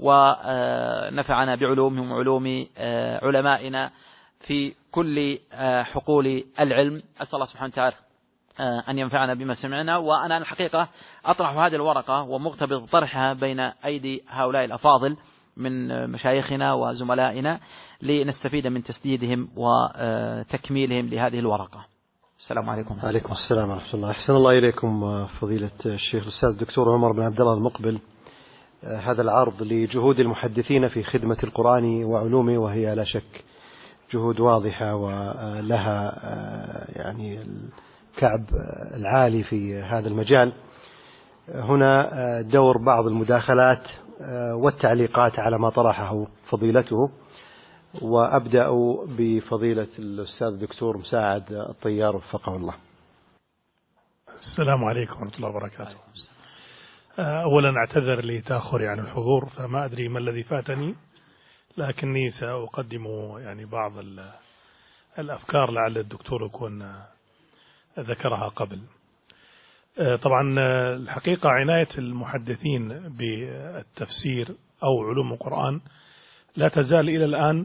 ونفعنا بعلومهم وعلوم علمائنا في كل حقول العلم. أسأل الله سبحانه وتعالى أن ينفعنا بما سمعنا. وأنا الحقيقة أطرح هذه الورقة ومغتبط طرحها بين أيدي هؤلاء الأفاضل من مشايخنا وزملائنا لنستفيد من تسديدهم وتكميلهم لهذه الورقة. السلام عليكم. وعليكم السلام ورحمة الله. أحسن الله إليكم فضيلة الشيخ الأستاذ الدكتور عمر بن عبد الله المقبل. هذا العرض لجهود المحدثين في خدمة القرآن وعلومه، وهي لا شك جهود واضحة ولها يعني الكعب العالي في هذا المجال. هنا دور بعض المداخلات والتعليقات على ما طرحه فضيلته، وأبدأ بفضيلة الأستاذ الدكتور مساعد الطيار وفقه الله. السلام عليكم ورحمة الله وبركاته. أولا أعتذر لتأخري عن الحضور، فما أدري ما الذي فاتني، لكني سأقدم يعني بعض الأفكار لعل الدكتور يكون ذكرها قبل. طبعا الحقيقة عناية المحدثين بالتفسير أو علوم القرآن لا تزال إلى الآن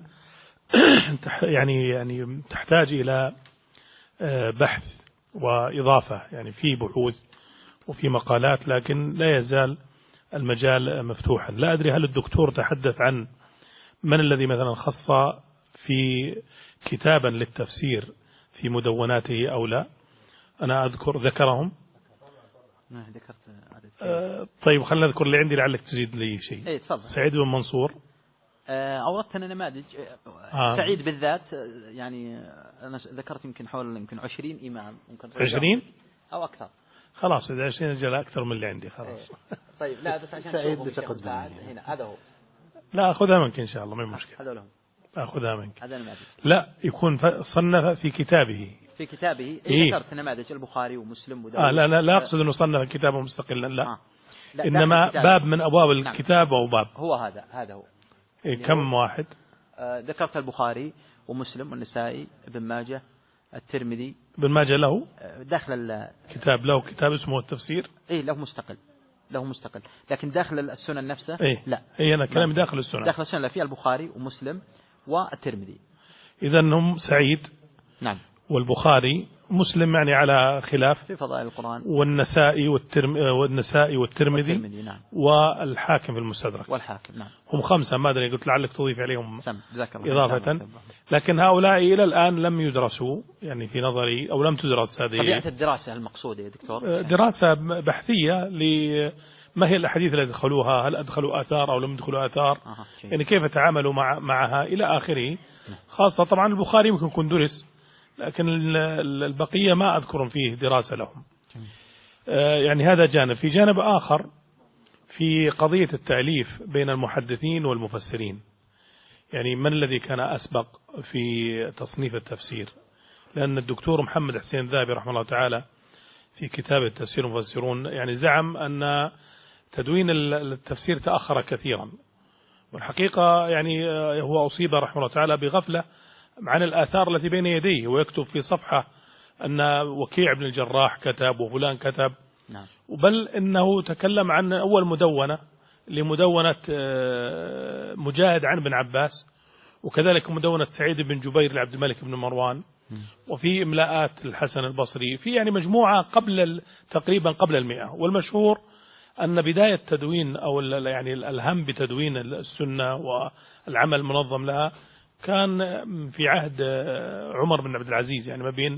يعني تحتاج إلى بحث وإضافة، يعني في بحوث وفي مقالات، لكن لا يزال المجال مفتوحا. لا أدري هل الدكتور تحدث عن من الذي مثلا خص في كتابا للتفسير في مدوناته أو لا. أنا أذكر ذكرهم. ذكرت عدد. طيب خلينا نذكر اللي عندي لعلك تزيد لي شيء. إيه تفضل. سعيد بن منصور. أوردت أنا نماذج. سعيد بالذات يعني أنا ذكرت يمكن حول 20 إمام. 20 أو أكثر. خلاص إذا 20 جل أكثر من اللي عندي خلاص. طيب لا بس عشان سعيد بتقدم هنا هذا هو. لا أخذها منك إن شاء الله ما مشكلة. هذا لهم. أخذها منك. هذا نماذج. لا يكون صنف في كتابه. في كتابه إيه؟ ذكرت نماذج البخاري ومسلم وداود. لا أقصد أنه صنف كتابه مستقلا لا. لا إنما باب من أبواب الكتاب أو باب. هو هذا هو. كم واحد؟ ذكرت البخاري ومسلم والنسائي ابن ماجه الترمذي. ابن ماجه له داخل كتاب، له كتاب اسمه التفسير. له مستقل لكن داخل السنن نفسه لا. أنا كلامي داخل السنن. داخل السنن فيها البخاري ومسلم والترمذي. إذا هم سعيد. نعم. والبخاري مسلم يعني على خلاف في فضائل القرآن. والنسائي والترمذي نعم. والحاكم في المستدرك. والحاكم نعم. هم 5 ما أدري قلت لعلك تضيف عليهم إضافة. نعم. لكن هؤلاء إلى الآن لم يدرسوا يعني في نظري أو لم تدرس هذه. طبيعة الدراسة المقصودة يا دكتور. دراسة بحثية ما هي الأحاديث التي أدخلوها، هل أدخلوا آثار أو لم يدخلوا آثار، يعني كيف تعاملوا معها إلى آخره. خاصة طبعا البخاري ممكن يكون درس لكن البقية ما أذكر فيه دراسة لهم. يعني هذا جانب. في جانب آخر في قضية التأليف بين المحدثين والمفسرين، يعني من الذي كان أسبق في تصنيف التفسير؟ لأن الدكتور محمد حسين الذهبي رحمه الله تعالى في كتاب التفسير المفسرون يعني زعم أن تدوين التفسير تأخر كثيرا، والحقيقة يعني هو أصيب رحمه الله تعالى بغفلة عن الآثار التي بين يديه، ويكتب في صفحة أن وكيع بن الجراح كتب وفلان كتب. نعم. بل إنه تكلم عن أول مدونة لمدونة مجاهد عن ابن عباس، وكذلك مدونة سعيد بن جبير لعبد الملك بن مروان، وفي إملاءات الحسن البصري، في يعني مجموعة تقريبا قبل 100. والمشهور أن بداية تدوين أو يعني الهم بتدوين السنة والعمل المنظم لها كان في عهد عمر بن عبد العزيز، يعني ما بين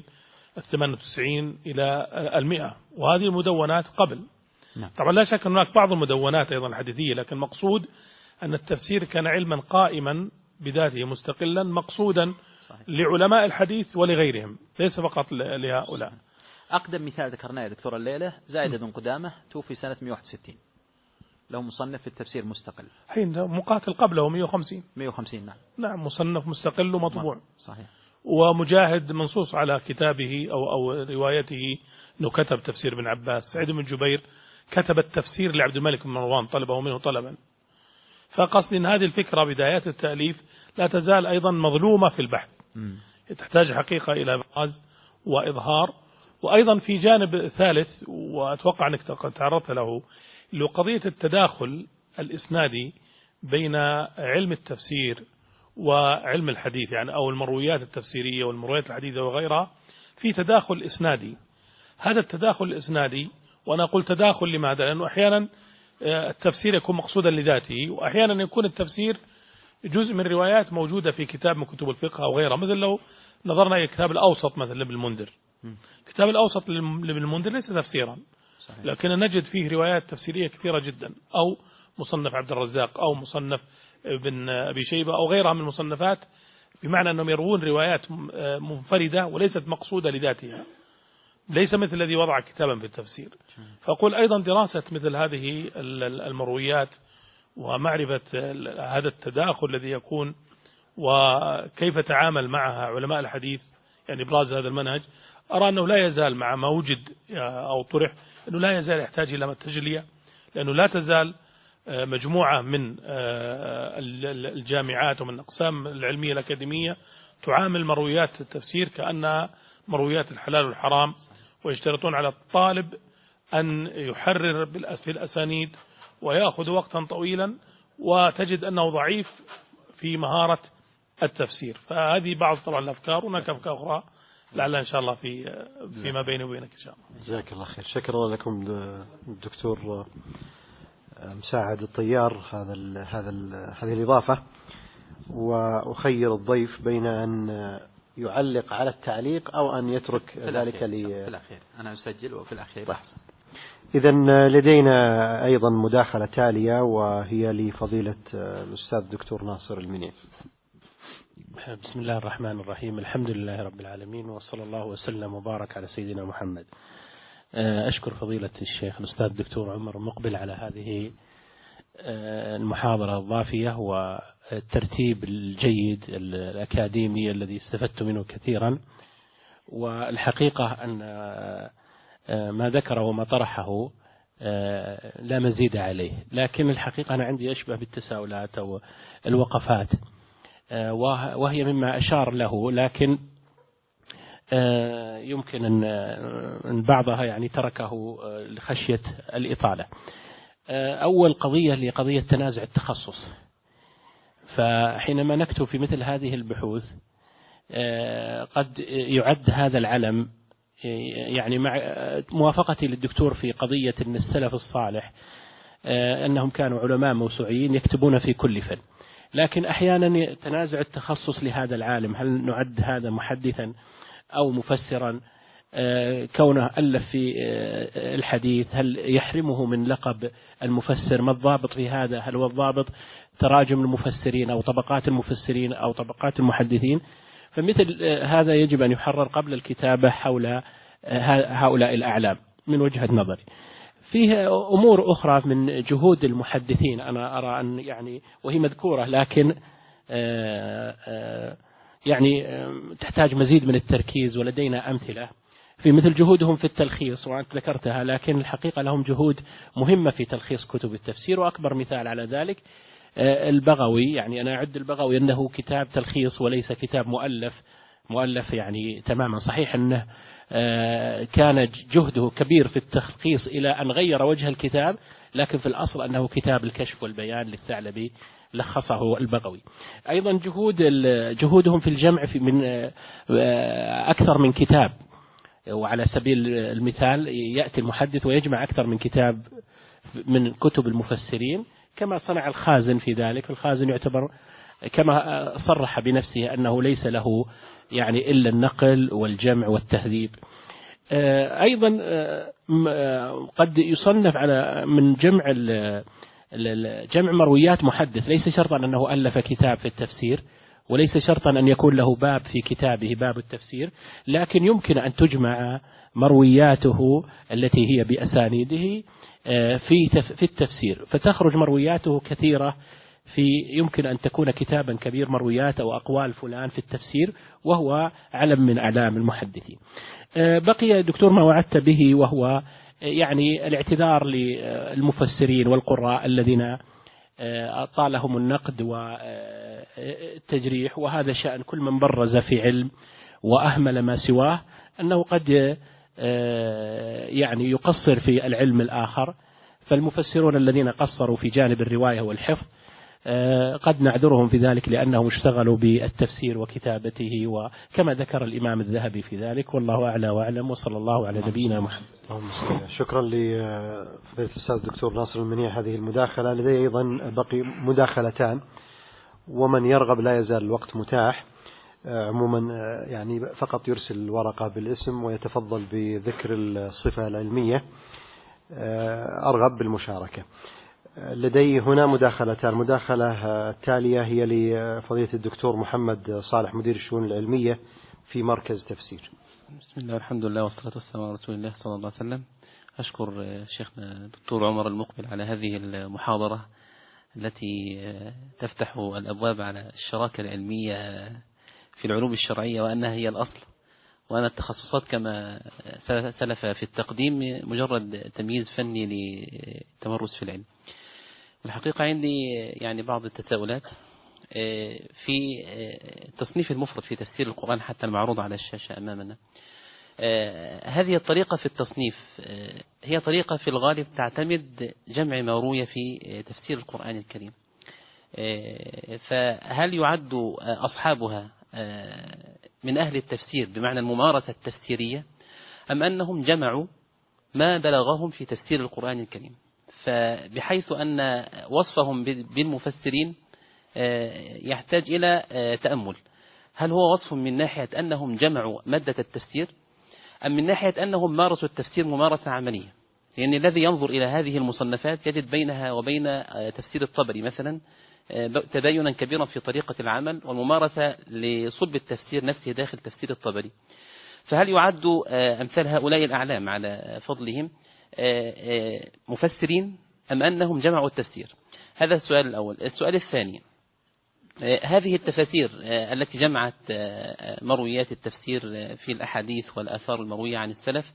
98 إلى 100. وهذه المدونات قبل. نعم. طبعا لا شك هناك بعض المدونات أيضا الحديثية، لكن مقصود أن التفسير كان علما قائما بذاته مستقلا مقصودا لعلماء الحديث ولغيرهم، ليس فقط لهؤلاء. أقدم مثال ذكرناه يا دكتور الليلة زايد بن قدامة توفي سنة 161، له مصنف في التفسير مستقل. حين مقاتل قبله 150 نعم. نعم مصنف مستقل ومطبوع. صحيح. ومجاهد منصوص على كتابه أو روايته أنه كتب تفسير ابن عباس. سعيد بن جبير كتب التفسير لعبد الملك بن مروان طلبه منه طلبا. فقصد أن هذه الفكرة بدايات التأليف لا تزال أيضا مظلومة في البحث، تحتاج حقيقة إلى إبراز وإظهار. وأيضا في جانب ثالث وأتوقع أنك تعرضت له، اللي هو قضية التداخل الإسنادي بين علم التفسير وعلم الحديث، يعني أو المرويات التفسيرية والمرويات الحديثة وغيرها، في تداخل إسنادي. هذا التداخل الإسنادي، وأنا أقول تداخل لماذا؟ لأنه أحيانا التفسير يكون مقصودا لذاته، وأحيانا يكون التفسير جزء من روايات موجودة في كتاب من كتب الفقه أو غيرها. مثل لو نظرنا إلى كتاب الأوسط مثلا لابن المنذر، كتاب الأوسط لابن المنذر ليس تفسيرا، لكن نجد فيه روايات تفسيرية كثيرة جدا، أو مصنف عبد الرزاق أو مصنف ابن أبي شيبة أو غيرها من المصنفات، بمعنى أنهم يروون روايات منفردة وليست مقصودة لذاتها، ليس مثل الذي وضع كتابا في التفسير. فأقول أيضا دراسة مثل هذه المرويات ومعرفة هذا التداخل الذي يكون وكيف تعامل معها علماء الحديث، يعني إبراز هذا المنهج، أرى أنه لا يزال مع ما وجد أو طرح أنه لا يزال يحتاج إلى تجلية، لأنه لا تزال مجموعة من الجامعات ومن الأقسام العلمية الأكاديمية تعامل مرويات التفسير كأنها مرويات الحلال والحرام، ويشترطون على الطالب أن يحرر في الأسانيد ويأخذ وقتا طويلا، وتجد أنه ضعيف في مهارة التفسير. فهذه بعض طبعا الأفكار، هناك أفكار أخرى لعل إن شاء الله فيما بيني وبينك إن شاء الله. جزاك الله خير. شكرا لكم الدكتور مساعد الطيار هذه الإضافة. وأخير الضيف بين أن يعلق على التعليق أو أن يترك ذلك في الأخير. أنا أسجل وفي الأخير. إذن لدينا أيضا مداخلة تالية وهي لفضيلة الأستاذ الدكتور ناصر المنيع. بسم الله الرحمن الرحيم. الحمد لله رب العالمين، وصلى الله وسلم وبارك على سيدنا محمد. أشكر فضيلة الشيخ الأستاذ الدكتور عمر المقبل على هذه المحاضرة الضافية والترتيب الجيد الأكاديمي الذي استفدت منه كثيرا. والحقيقة أن ما ذكره وما طرحه لا مزيد عليه، لكن الحقيقة أنا عندي أشبه بالتساؤلات أو الوقفات، وهي مما أشار له، لكن يمكن أن بعضها يعني تركه لخشية الإطالة. أول قضية هي قضية تنازع التخصص. فحينما نكتب في مثل هذه البحوث قد يعد هذا العلم، يعني مع موافقتي للدكتور في قضية أن السلف الصالح أنهم كانوا علماء موسوعيين يكتبون في كل فن، لكن أحيانا تنازع التخصص لهذا العالم، هل نعد هذا محدثا أو مفسرا؟ كونه ألف في الحديث هل يحرمه من لقب المفسر؟ ما الضابط في هذا؟ هل هو الضابط تراجم المفسرين أو طبقات المفسرين أو طبقات المحدثين؟ فمثل هذا يجب أن يحرر قبل الكتابة حول هؤلاء الأعلام من وجهة نظري. فيه أمور أخرى من جهود المحدثين أنا أرى أن يعني وهي مذكورة، لكن يعني تحتاج مزيد من التركيز، ولدينا أمثلة في مثل جهودهم في التلخيص وأنت ذكرتها، لكن الحقيقة لهم جهود مهمة في تلخيص كتب التفسير. وأكبر مثال على ذلك البغوي، يعني أنا أعد البغوي أنه كتاب تلخيص وليس كتاب مؤلف يعني تماما. صحيح أنه كان جهده كبير في التلخيص إلى أن غير وجه الكتاب، لكن في الأصل أنه كتاب الكشف والبيان للثعلبي لخصه البغوي. أيضا جهودهم في الجمع في من أكثر من كتاب، وعلى سبيل المثال يأتي المحدث ويجمع أكثر من كتاب من كتب المفسرين كما صنع الخازن في ذلك. الخازن يعتبر كما صرح بنفسه أنه ليس له يعني إلا النقل والجمع والتهذيب. أيضا قد يصنف على من جمع مرويات محدث، ليس شرطا أنه ألف كتاب في التفسير، وليس شرطا أن يكون له باب في كتابه باب التفسير، لكن يمكن أن تجمع مروياته التي هي بأسانيده في التفسير، فتخرج مروياته كثيرة يمكن أن تكون كتابا كبير، مرويات أو أقوال فلان في التفسير، وهو علم من أعلام المحدثين. بقي دكتور ما وعدت به، وهو يعني الاعتذار للمفسرين والقراء الذين طالهم النقد والتجريح، وهذا شأن كل من برز في علم وأهمل ما سواه، أنه قد يعني يقصر في العلم الآخر. فالمفسرون الذين قصروا في جانب الرواية والحفظ قد نعذرهم في ذلك لأنهم اشتغلوا بالتفسير وكتابته، وكما ذكر الإمام الذهبي في ذلك. والله أعلى وأعلم، وصلى الله على نبينا محمد. شكرا لفضيلة الأستاذ الدكتور ناصر المنيع هذه المداخلة. لدي أيضا بقي مداخلتان، ومن يرغب لا يزال الوقت متاح. عموما يعني فقط يرسل ورقة بالاسم ويتفضل بذكر الصفة العلمية، أرغب بالمشاركة. لدي هنا مداخلتان. المداخلة التالية هي لفضيلة الدكتور محمد صالح مدير الشؤون العلمية في مركز تفسير. بسم الله والحمد لله والصلاة والسلام على رسول الله صلى الله عليه وسلم. أشكر شيخنا الدكتور عمر المقبل على هذه المحاضرة التي تفتح الأبواب على الشراكة العلمية في العلوم الشرعية، وأنها هي الأصل، وأن التخصصات كما سلف في التقديم مجرد تمييز فني للتمرس في العلم. الحقيقة عندي يعني بعض التساؤلات في التصنيف المفرد في تفسير القرآن حتى المعروض على الشاشة أمامنا. هذه الطريقة في التصنيف هي طريقة في الغالب تعتمد جمع ما روي في تفسير القرآن الكريم، فهل يعد أصحابها من أهل التفسير بمعنى الممارسة التفسيرية، أم أنهم جمعوا ما بلغهم في تفسير القرآن الكريم؟ فبحيث أن وصفهم بالمفسرين يحتاج إلى تأمل. هل هو وصف من ناحية أنهم جمعوا مادة التفسير، أم من ناحية أنهم مارسوا التفسير ممارسة عملية؟ لأن الذي ينظر إلى هذه المصنفات يجد بينها وبين تفسير الطبري مثلا تباينا كبيرا في طريقة العمل والممارسة لصلب التفسير نفسه داخل تفسير الطبري. فهل يعد أمثال هؤلاء الأعلام على فضلهم مفسرين أم أنهم جمعوا التفسير؟ هذا السؤال الأول. السؤال الثاني، هذه التفاسير التي جمعت مرويات التفسير في الأحاديث والآثار المروية عن السلف،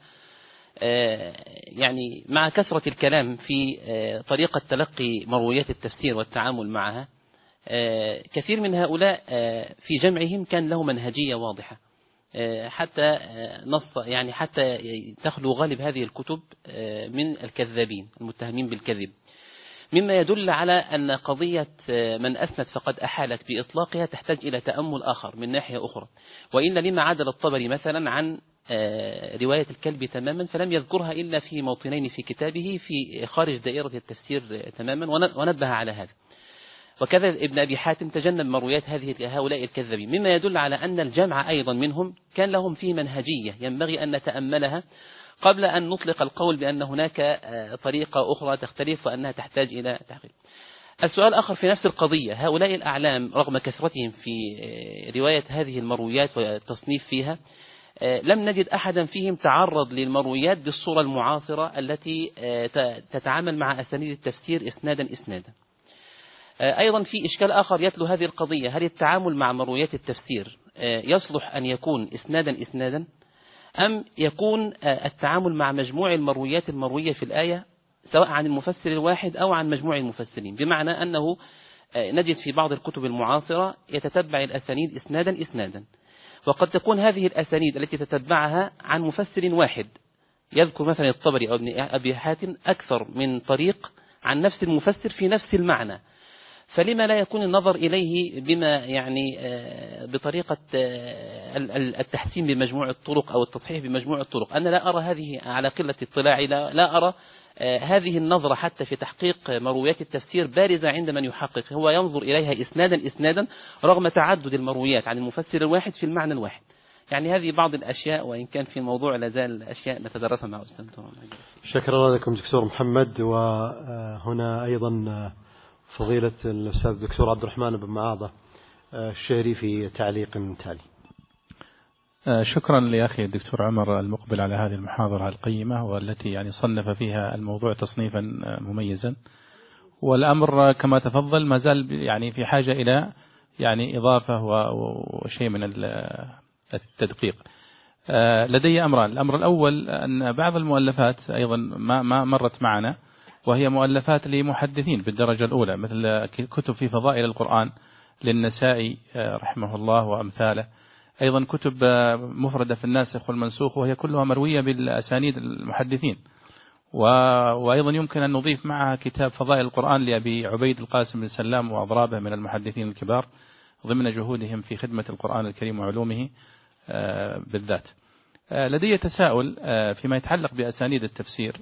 يعني مع كثرة الكلام في طريقة تلقي مرويات التفسير والتعامل معها، كثير من هؤلاء في جمعهم كان له منهجية واضحة، حتى نص يعني حتى تخلو غالب هذه الكتب من الكذابين المتهمين بالكذب، مما يدل على أن قضية من أسند فقد أحالك بإطلاقها تحتاج إلى تأمل آخر من ناحية أخرى. وإن لما عدل الطبري مثلا عن رواية الكلب تماما فلم يذكرها إلا في موطنين في كتابه في خارج دائرة التفسير تماما، ونبه على هذا. وكذا ابن أبي حاتم تجنب مرويات هؤلاء الكذابين، مما يدل على أن الجمع أيضا منهم كان لهم فيه منهجية ينبغي أن نتأملها قبل أن نطلق القول بأن هناك طريقة أخرى تختلف وأنها تحتاج إلى تحقيق. السؤال الآخر في نفس القضية، هؤلاء الأعلام رغم كثرتهم في رواية هذه المرويات والتصنيف فيها، لم نجد أحدا فيهم تعرض للمرويات بالصورة المعاصرة التي تتعامل مع أسانيد التفسير إسنادا. أيضا في إشكال آخر يتلو هذه القضية، هل التعامل مع مرويات التفسير يصلح أن يكون إسنادا أم يكون التعامل مع مجموع المرويات المروية في الآية سواء عن المفسر الواحد أو عن مجموع المفسرين، بمعنى أنه نجد في بعض الكتب المعاصرة يتتبع الأسانيد إسنادا، وقد تكون هذه الأسانيد التي تتبعها عن مفسر واحد، يذكر مثلا الطبري أو ابن أبي حاتم أكثر من طريق عن نفس المفسر في نفس المعنى، فلما لا يكون النظر إليه بما يعني بطريقة التحسين بمجموع الطرق أو التصحيح بمجموع الطرق؟ أنا لا أرى هذه على قلة اطلاعي، لا أرى هذه النظرة حتى في تحقيق مرويات التفسير بارزة عند من يحقق، هو ينظر إليها إسنادا رغم تعدد المرويات عن المفسر الواحد في المعنى الواحد. يعني هذه بعض الأشياء، وإن كان في الموضوع لازال أشياء نتدرسها مع أستاذ. شكرا لكم دكتور محمد. وهنا أيضا فضيلة الأستاذ الدكتور عبد الرحمن بن معاضة الشهري في تعليق تالي. شكرا لأخي الدكتور عمر المقبل على هذه المحاضرة القيمة، والتي يعني صنف فيها الموضوع تصنيفا مميزا، والأمر كما تفضل ما زال يعني في حاجة إلى يعني إضافة وشيء من التدقيق. لدي أمران. الأمر الأول أن بعض المؤلفات أيضا ما مرت معنا، وهي مؤلفات لمحدثين بالدرجة الأولى، مثل كتب في فضائل القرآن للنسائي رحمه الله وأمثاله، أيضا كتب مفردة في الناسخ والمنسوخ، وهي كلها مروية بالأسانيد المحدثين. وأيضا يمكن أن نضيف معها كتاب فضائل القرآن لأبي عبيد القاسم بن سلام وأضرابه من المحدثين الكبار ضمن جهودهم في خدمة القرآن الكريم وعلومه بالذات. لدي تساؤل فيما يتعلق بأسانيد التفسير،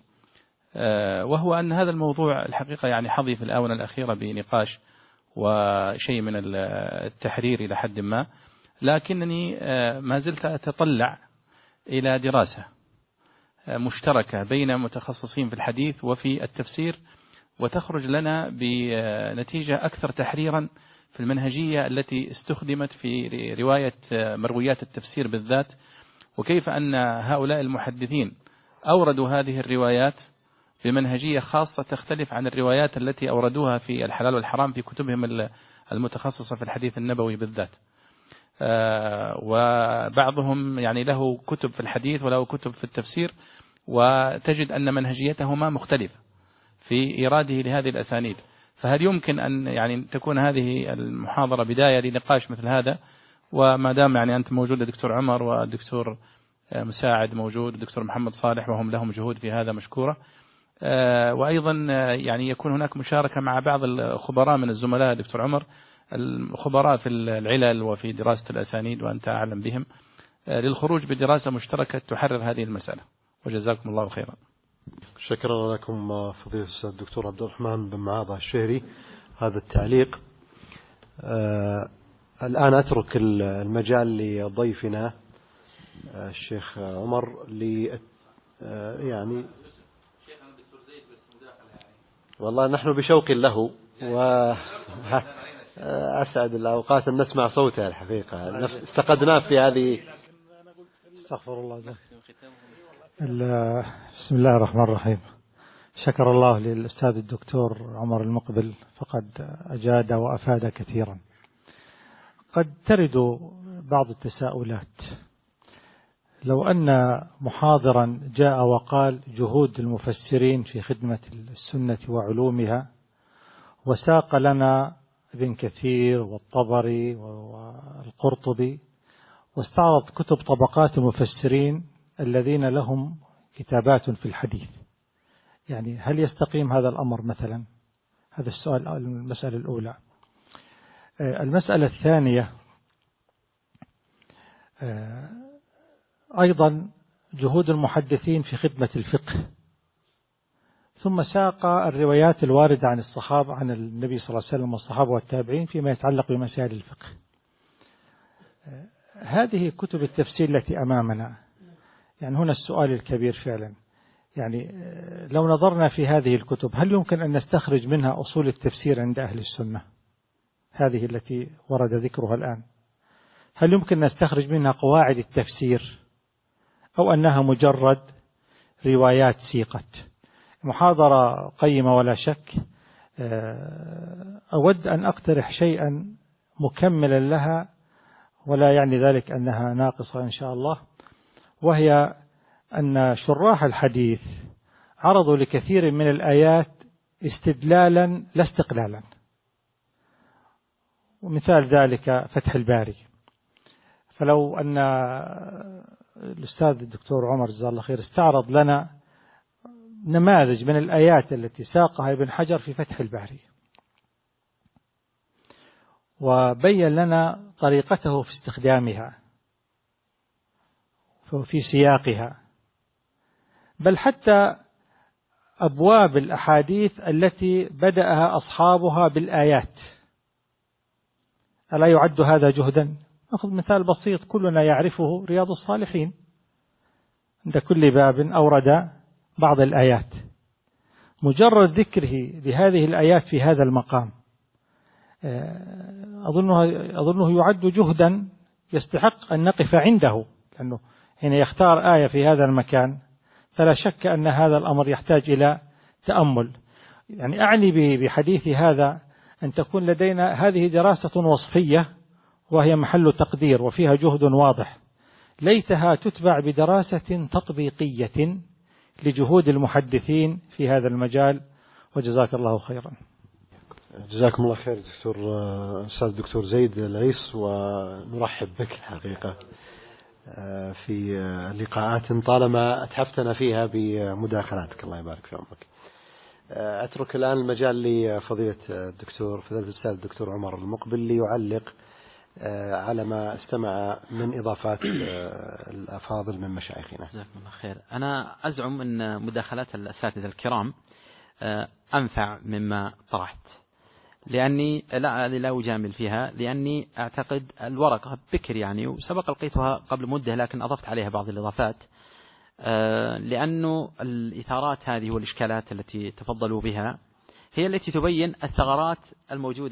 وهو أن هذا الموضوع الحقيقة يعني حظي في الآونة الأخيرة بنقاش وشيء من التحرير إلى حد ما، لكنني ما زلت أتطلع إلى دراسة مشتركة بين متخصصين في الحديث وفي التفسير، وتخرج لنا بنتيجة أكثر تحريرا في المنهجية التي استخدمت في رواية مرويات التفسير بالذات، وكيف أن هؤلاء المحدثين أوردوا هذه الروايات بمنهجية خاصة تختلف عن الروايات التي أوردوها في الحلال والحرام في كتبهم المتخصصة في الحديث النبوي بالذات. وبعضهم يعني له كتب في الحديث وله كتب في التفسير، وتجد أن منهجيتهما مختلفة في إيراده لهذه الأسانيد. فهل يمكن أن يعني تكون هذه المحاضرة بداية لنقاش مثل هذا؟ وما دام يعني أنت موجود الدكتور عمر والدكتور مساعد موجود الدكتور محمد صالح، وهم لهم جهود في هذا مشكورة، وأيضا يعني يكون هناك مشاركة مع بعض الخبراء من الزملاء دكتور عمر، الخبراء في العلل وفي دراسة الأسانيد وأنت أعلم بهم، للخروج بدراسة مشتركة تحرر هذه المسألة. وجزاكم الله خيرا. شكرا لكم فضيلة الأستاذ الدكتور عبد الرحمن بن معاضة الشهري هذا التعليق. الآن أترك المجال لضيفنا الشيخ عمر يعني والله نحن بشوق له، وأسعد الأوقات أن نسمع صوته الحقيقة، استقدناه في هذه. استغفر الله. بسم الله الرحمن الرحيم. شكر الله للأستاذ الدكتور عمر المقبل، فقد أجاد وأفاد كثيرا. قد ترد بعض التساؤلات. لو أن محاضرا جاء وقال جهود المفسرين في خدمة السنة وعلومها، وساق لنا ابن كثير والطبري والقرطبي، واستعرض كتب طبقات المفسرين الذين لهم كتابات في الحديث، يعني هل يستقيم هذا الأمر مثلا؟ هذا السؤال، المسألة الأولى. المسألة الثانية أيضا جهود المحدثين في خدمة الفقه، ثم ساق الروايات الواردة عن الصحابة، عن النبي صلى الله عليه وسلم والصحابة والتابعين فيما يتعلق بمسائل الفقه. هذه كتب التفسير التي أمامنا، يعني هنا السؤال الكبير فعلا، يعني لو نظرنا في هذه الكتب هل يمكن أن نستخرج منها أصول التفسير عند أهل السنة هذه التي ورد ذكرها الآن؟ هل يمكن نستخرج منها قواعد التفسير، أو أنها مجرد روايات سيقت؟ محاضرة قيمة ولا شك. أود أن أقترح شيئا مكملا لها، ولا يعني ذلك أنها ناقصة إن شاء الله، وهي أن شراح الحديث عرضوا لكثير من الآيات استدلالا لا استقلالا، ومثال ذلك فتح الباري. فلو أن الأستاذ الدكتور عمر جزاه الله خير استعرض لنا نماذج من الآيات التي ساقها ابن حجر في فتح الباري، وبين لنا طريقته في استخدامها وفي سياقها، بل حتى أبواب الأحاديث التي بدأها أصحابها بالآيات، ألا يعد هذا جهدا؟ نأخذ مثال بسيط كلنا يعرفه، رياض الصالحين، عند كل باب أورد بعض الآيات، مجرد ذكره لهذه الآيات في هذا المقام أظنه يعد جهدا يستحق أن نقف عنده، لأنه حين يختار آية في هذا المكان فلا شك أن هذا الأمر يحتاج إلى تأمل. يعني أعني بحديث هذا أن تكون لدينا هذه دراسة وصفية وهي محل تقدير وفيها جهد واضح، ليتها تتبع بدراسة تطبيقية لجهود المحدثين في هذا المجال، وجزاك الله خيرا. جزاكم الله خير دكتور أستاذ الدكتور زيد العيس، ونرحب بك الحقيقة في لقاءات طالما أتحفتنا فيها بمداخلاتك، الله يبارك في عمرك. أترك الآن المجال لفضيلة الأستاذ الدكتور عمر المقبل ليعلق على ما استمع من إضافات الأفاضل من مشايخنا. جزاكم الله خير. أنا أزعم أن مداخلات الأساتذة الكرام أنفع مما طرحت، لأني لا أجامل فيها، لأني أعتقد الورقة بكر يعني، وسبق لقيتها قبل مدة لكن أضفت عليها بعض الإضافات، لأنه الإثارات هذه والإشكالات التي تفضلوا بها هي التي تبين الثغرات الموجودة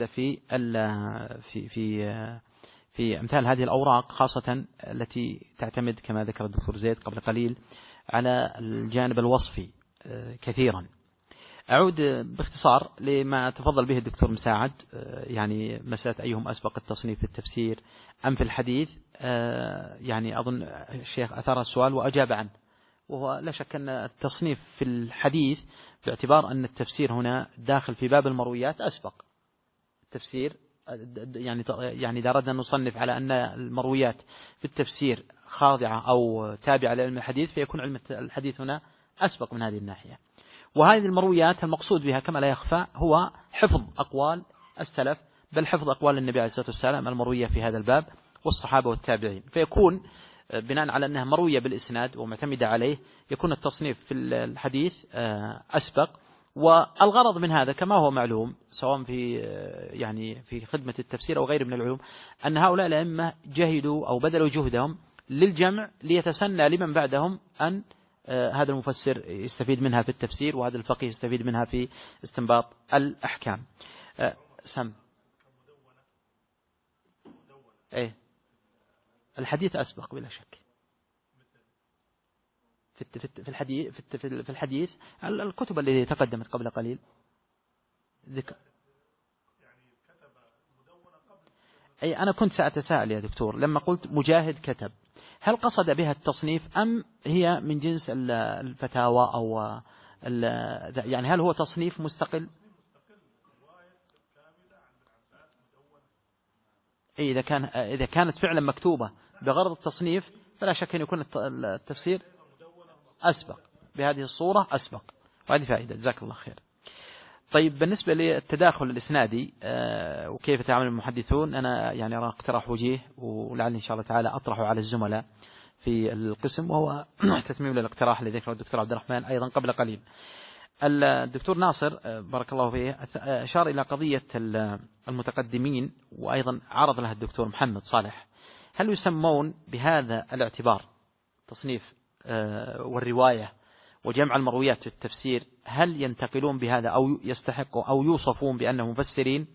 في أمثال هذه الأوراق، خاصة التي تعتمد كما ذكر الدكتور زيد قبل قليل على الجانب الوصفي كثيرا. أعود باختصار لما تفضل به الدكتور مساعد، يعني مسألة أيهم أسبق التصنيف في التفسير أم في الحديث. يعني أظن الشيخ أثار السؤال وأجاب عنه، وهو لا شك أن التصنيف في الحديث باعتبار أن التفسير هنا داخل في باب المرويات أسبق التفسير. يعني إذا أردنا أن نصنف على أن المرويات في التفسير خاضعة أو تابعة لعلم الحديث، فيكون علم الحديث هنا أسبق من هذه الناحية. وهذه المرويات المقصود بها كما لا يخفى هو حفظ أقوال السلف، بل حفظ أقوال النبي عليه الصلاة والسلام المروية في هذا الباب والصحابة والتابعين، فيكون بناء على أنها مروية بالإسناد ومعتمدة عليه يكون التصنيف في الحديث أسبق. والغرض من هذا كما هو معلوم سواء في خدمة التفسير أو غيره من العلوم، أن هؤلاء الأئمة جهدوا أو بذلوا جهدهم للجمع ليتسنى لمن بعدهم أن هذا المفسر يستفيد منها في التفسير، وهذا الفقيه يستفيد منها في استنباط الأحكام. سم إيه الحديث أسبق بلا شك في الحديث الكتب التي تقدمت قبل قليل ذكر. أي أنا كنت سأتساءل يا دكتور لما قلت مجاهد كتب، هل قصد بها التصنيف أم هي من جنس الفتاوى أو يعني هل هو تصنيف مستقل؟ أي إذا كانت فعلا مكتوبة بغرض التصنيف فلا شك أن يكون التفسير أسبق بهذه الصورة أسبق، وهذه فائدة. جزاك الله خير. طيب بالنسبة للتداخل الإسنادي وكيف يتعامل المحدثون، أنا يعني أرى اقتراح وجيه ولعل إن شاء الله تعالى أطرحه على الزملاء في القسم، وهو تتميم للاقتراح الذي ذكره الدكتور عبد الرحمن أيضا قبل قليل. الدكتور ناصر بارك الله فيه أشار إلى قضية المتقدمين، وأيضا عرض لها الدكتور محمد صالح. هل يسمون بهذا الاعتبار تصنيف والرواية وجمع المرويات في التفسير، هل ينتقلون بهذا أو يستحقوا أو يوصفون بأنهم مفسرين؟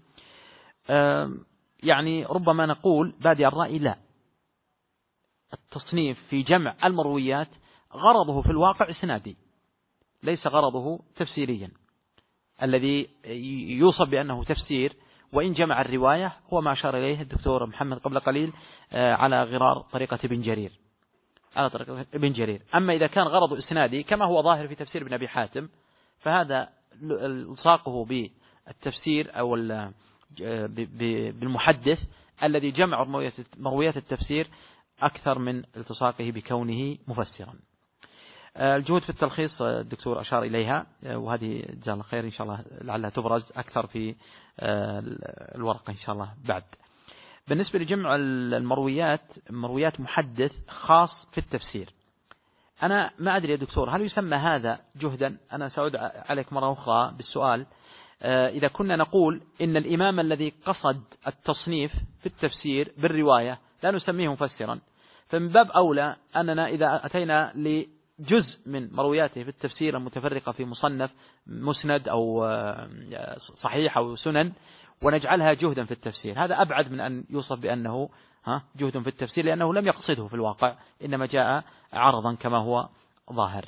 يعني ربما نقول بادئ الرأي لا، التصنيف في جمع المرويات غرضه في الواقع إسنادي ليس غرضه تفسيريا. الذي يوصف بأنه تفسير وإن جمع الرواية هو ما أشار إليه الدكتور محمد قبل قليل على غرار طريقة ابن جرير، على طريقة ابن جرير. أما إذا كان غرضه إسنادي كما هو ظاهر في تفسير ابن أبي حاتم، فهذا الصاقه بالتفسير أو بالمحدث الذي جمع مرويات التفسير أكثر من التصاقه بكونه مفسرا. الجهود في التلخيص الدكتور أشار إليها، وهذه جزاه الله خير إن شاء الله لعلها تبرز أكثر في الورقة إن شاء الله بعد. بالنسبة لجمع مرويات محدث خاص في التفسير، أنا ما أدري يا دكتور هل يسمى هذا جهدا؟ أنا سأعود عليك مرة أخرى بالسؤال. إذا كنا نقول إن الإمام الذي قصد التصنيف في التفسير بالرواية لا نسميه مفسرا، فمن باب أولى أننا إذا أتينا لجزء من مروياته في التفسير المتفرقة في مصنف مسند أو صحيح أو سنن ونجعلها جهدا في التفسير، هذا أبعد من أن يوصف بأنه جهد في التفسير، لأنه لم يقصده في الواقع، إنما جاء عرضا كما هو ظاهر.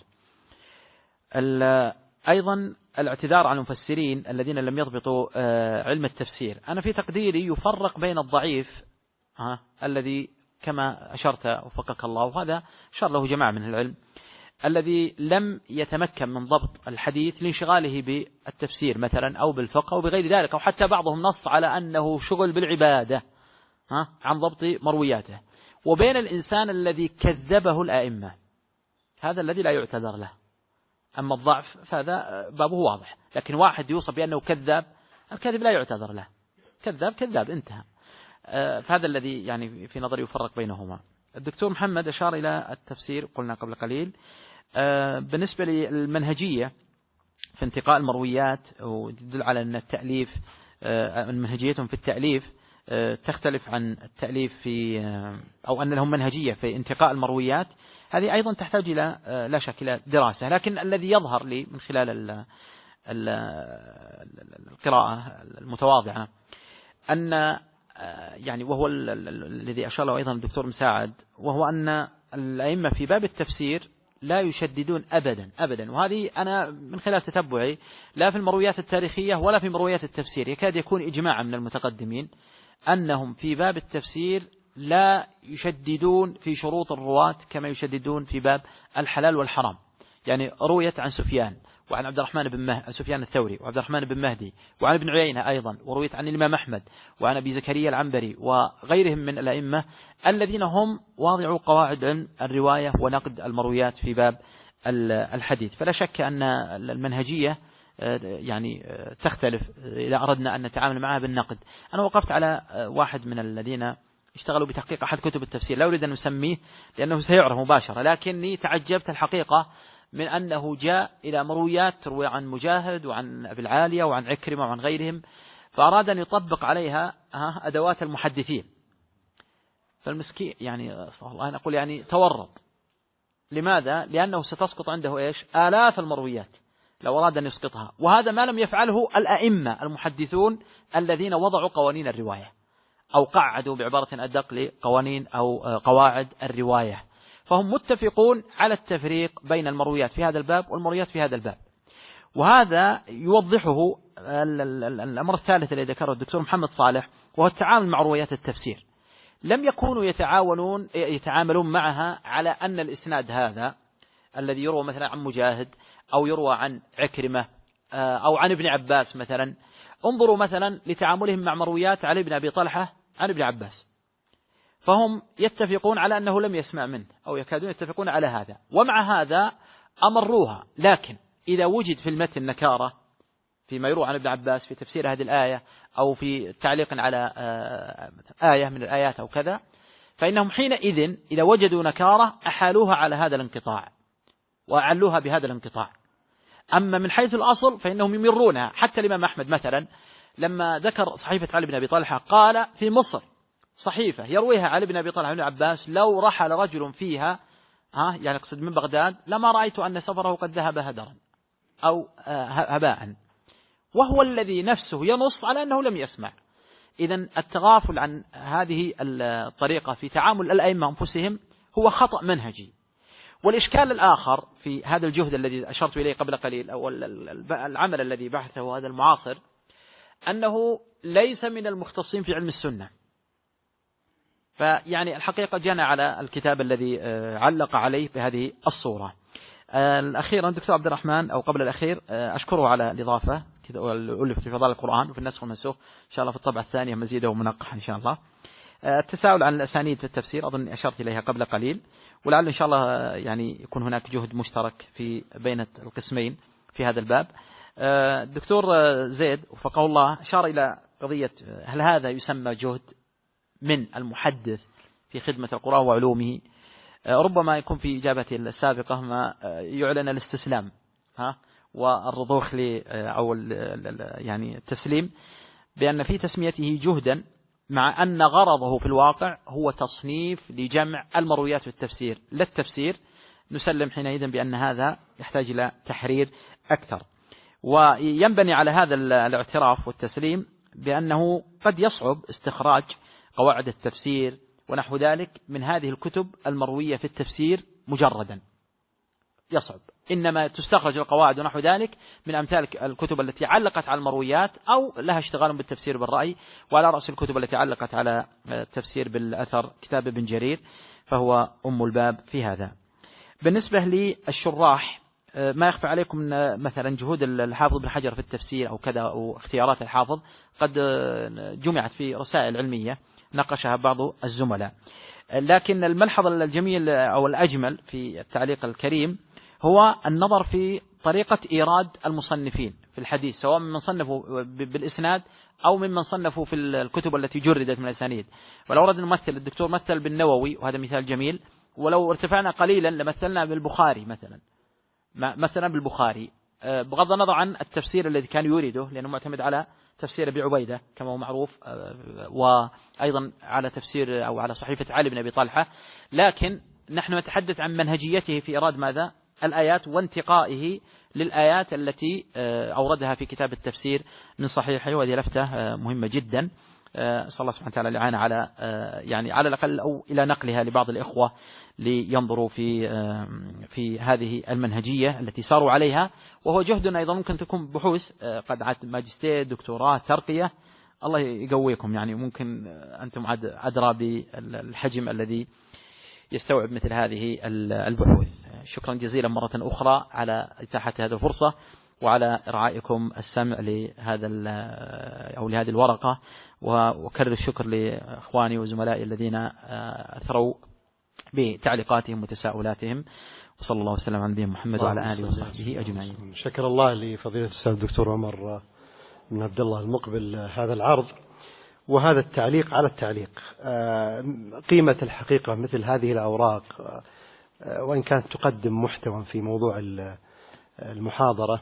أيضا الاعتذار عن المفسرين الذين لم يضبطوا علم التفسير، أنا في تقديري يفرق بين الضعيف الذي كما أشرت وفقك الله، وهذا أشار له جماعة من العلم، الذي لم يتمكن من ضبط الحديث لانشغاله بالتفسير مثلا أو بالفقه أو بغير ذلك، أو حتى بعضهم نص على أنه شغل بالعبادة عن ضبط مروياته، وبين الإنسان الذي كذبه الآئمة، هذا الذي لا يعتذر له. أما الضعف فهذا بابه واضح، لكن واحد يوصف بأنه كذاب، الكذب لا يعتذر له، كذاب انتهى. فهذا الذي يعني في نظري يفرق بينهما. الدكتور محمد أشار إلى التفسير قلنا قبل قليل. بالنسبة للمنهجية في انتقاء المرويات، ويدل على أن التأليف منهجيتهم في التأليف تختلف عن التأليف في أو أن لهم منهجية في انتقاء المرويات، هذه أيضا تحتاج إلى لا شك إلى دراسة، لكن الذي يظهر لي من خلال القراءة المتواضعة أن يعني وهو الذي أشار له أيضا الدكتور مساعد، وهو أن الأئمة في باب التفسير لا يشددون أبدا، وهذه أنا من خلال تتبعي لا في المرويات التاريخية ولا في مرويات التفسير يكاد يكون إجماعا من المتقدمين أنهم في باب التفسير لا يشددون في شروط الرواة كما يشددون في باب الحلال والحرام. يعني رويت عن سفيان وعن عبد الرحمن بن سفيان الثوري وعبد الرحمن بن مهدي وعن ابن عيينة أيضا، ورويت عن الإمام أحمد وعن أبي زكريا العنبري وغيرهم من الأئمة الذين هم واضعوا قواعد عن الرواية ونقد المرويات في باب الحديث. فلا شك أن المنهجية يعني تختلف إذا أردنا أن نتعامل معها بالنقد. أنا وقفت على واحد من الذين اشتغلوا بتحقيق أحد كتب التفسير، لا أريد أن نسميه لأنه سيعرف مباشرة، لكني تعجبت الحقيقة من أنه جاء إلى مرويات تروي عن مجاهد وعن أبي العالية وعن عكرمة وعن غيرهم، فأراد أن يطبق عليها أدوات المحدثين، فالمسكين يعني الله أنا أقول يعني تورط لماذا؟ لأنه ستسقط عنده إيش؟ آلاف المرويات لو أراد أن يسقطها، وهذا ما لم يفعله الأئمة المحدثون الذين وضعوا قوانين الرواية أو قعدوا بعبارة أدق لقوانين أو قواعد الرواية، فهم متفقون على التفريق بين المرويات في هذا الباب والمرويات في هذا الباب. وهذا يوضحه الأمر الثالث الذي ذكره الدكتور محمد صالح، وهو التعامل مع روايات التفسير. لم يكونوا يتعاملون معها على أن الإسناد هذا الذي يروى مثلا عن مجاهد أو يروى عن عكرمة أو عن ابن عباس مثلا. انظروا مثلا لتعاملهم مع مرويات علي بن أبي طلحة عن ابن عباس، فهم يتفقون على أنه لم يسمع منه أو يكادون يتفقون على هذا، ومع هذا أمروها. لكن إذا وجد في المتن نكارة فيما يروى عن ابن عباس في تفسير هذه الآية أو في تعليق على آية من الآيات أو كذا، فإنهم حينئذ إذا وجدوا نكارة أحالوها على هذا الانقطاع وأعلوها بهذا الانقطاع. أما من حيث الأصل فإنهم يمرونها. حتى الإمام أحمد مثلا لما ذكر صحيفة علي بن أبي طلحة قال في مصر صحيفة يرويها علي بن أبي طلحة بن عباس لو رحل رجل فيها يعني اقصد من بغداد لما رأيت أن سفره قد ذهب هدرا أو هباء، وهو الذي نفسه ينص على أنه لم يسمع. إذن التغافل عن هذه الطريقة في تعامل الأئمة أنفسهم هو خطأ منهجي. والإشكال الآخر في هذا الجهد الذي أشرت إليه قبل قليل أو العمل الذي بحثه هذا المعاصر أنه ليس من المختصين في علم السنة. فيعني الحقيقة جنى على الكتاب الذي علق عليه بهذه الصورة. الأخير الدكتور عبد الرحمن أو قبل الأخير أشكره على الإضافة ألف في فضائل القرآن وفي النسخ والمنسوخ إن شاء الله في الطبعة الثانية مزيده ومنقح إن شاء الله. التساؤل عن الأسانيد في التفسير أظن أشرت إليها قبل قليل، ولعل إن شاء الله يعني يكون هناك جهد مشترك في بين القسمين في هذا الباب. الدكتور زيد وفقه الله أشار إلى قضية هل هذا يسمى جهد من المحدث في خدمة القرآن وعلومه. ربما يكون في إجابته السابقة ما يعلن الاستسلام والرضوخ أو يعني التسليم بأن في تسميته جهدا، مع أن غرضه في الواقع هو تصنيف لجمع المرويات في التفسير لا التفسير. نسلم حينئذ بأن هذا يحتاج إلى تحرير أكثر، وينبني على هذا الاعتراف والتسليم بأنه قد يصعب استخراج قواعد التفسير ونحو ذلك من هذه الكتب المروية في التفسير مجردا، يصعب. إنما تستخرج القواعد ونحو ذلك من أمثال الكتب التي علقت على المرويات أو لها اشتغال بالتفسير بالرأي. وعلى رأس الكتب التي علقت على التفسير بالأثر كتاب ابن جرير، فهو أم الباب في هذا. بالنسبة للشراح ما يخفى عليكم أن مثلا جهود الحافظ بن حجر في التفسير أو كذا أو اختيارات الحافظ قد جمعت في رسائل علمية ناقشها بعض الزملاء. لكن الملحظ الجميل أو الأجمل في التعليق الكريم هو النظر في طريقة إيراد المصنفين في الحديث، سواء من صنفوا بالإسناد أو ممن صنفوا في الكتب التي جردت من الأسانيد. ولو أردنا نمثل، الدكتور مثل بالنووي وهذا مثال جميل، ولو ارتفعنا قليلا لمثلنا بالبخاري مثلا بالبخاري، بغض النظر عن التفسير الذي كان يريده لأنه معتمد على تفسير أبي عبيدة كما هو معروف، وأيضا على تفسير أو على صحيفة علي بن أبي طلحة. لكن نحن نتحدث عن منهجيته في إيراد ماذا؟ الآيات، وانتقائه للآيات التي أوردها في كتاب التفسير من صحيحه، وهذه لفتة مهمة جدا. صلى الله سبحانه وتعالى الإعانة على يعني على الأقل أو إلى نقلها لبعض الإخوة لينظروا في هذه المنهجية التي ساروا عليها، وهو جهد أيضا ممكن تكون بحوث قد عاد ماجستير دكتوراه ترقية، الله يقويكم. يعني ممكن أنتم أدرى بالحجم الذي يستوعب مثل هذه البحوث. شكرا جزيلا مرة أخرى على إتاحة هذه الفرصة وعلى إرعائكم السمع لهذه الورقة، وكرر الشكر لإخواني وزملائي الذين أثروا بتعليقاتهم وتساؤلاتهم. وصلى الله وسلم على نبينا محمد وعلى آله وصحبه أجمعين. شكر الله لفضيلة الأستاذ الدكتور عمر بن عبد الله المقبل هذا العرض وهذا التعليق على التعليق. قيمة الحقيقة مثل هذه الأوراق وإن كانت تقدم محتوى في موضوع المحاضرة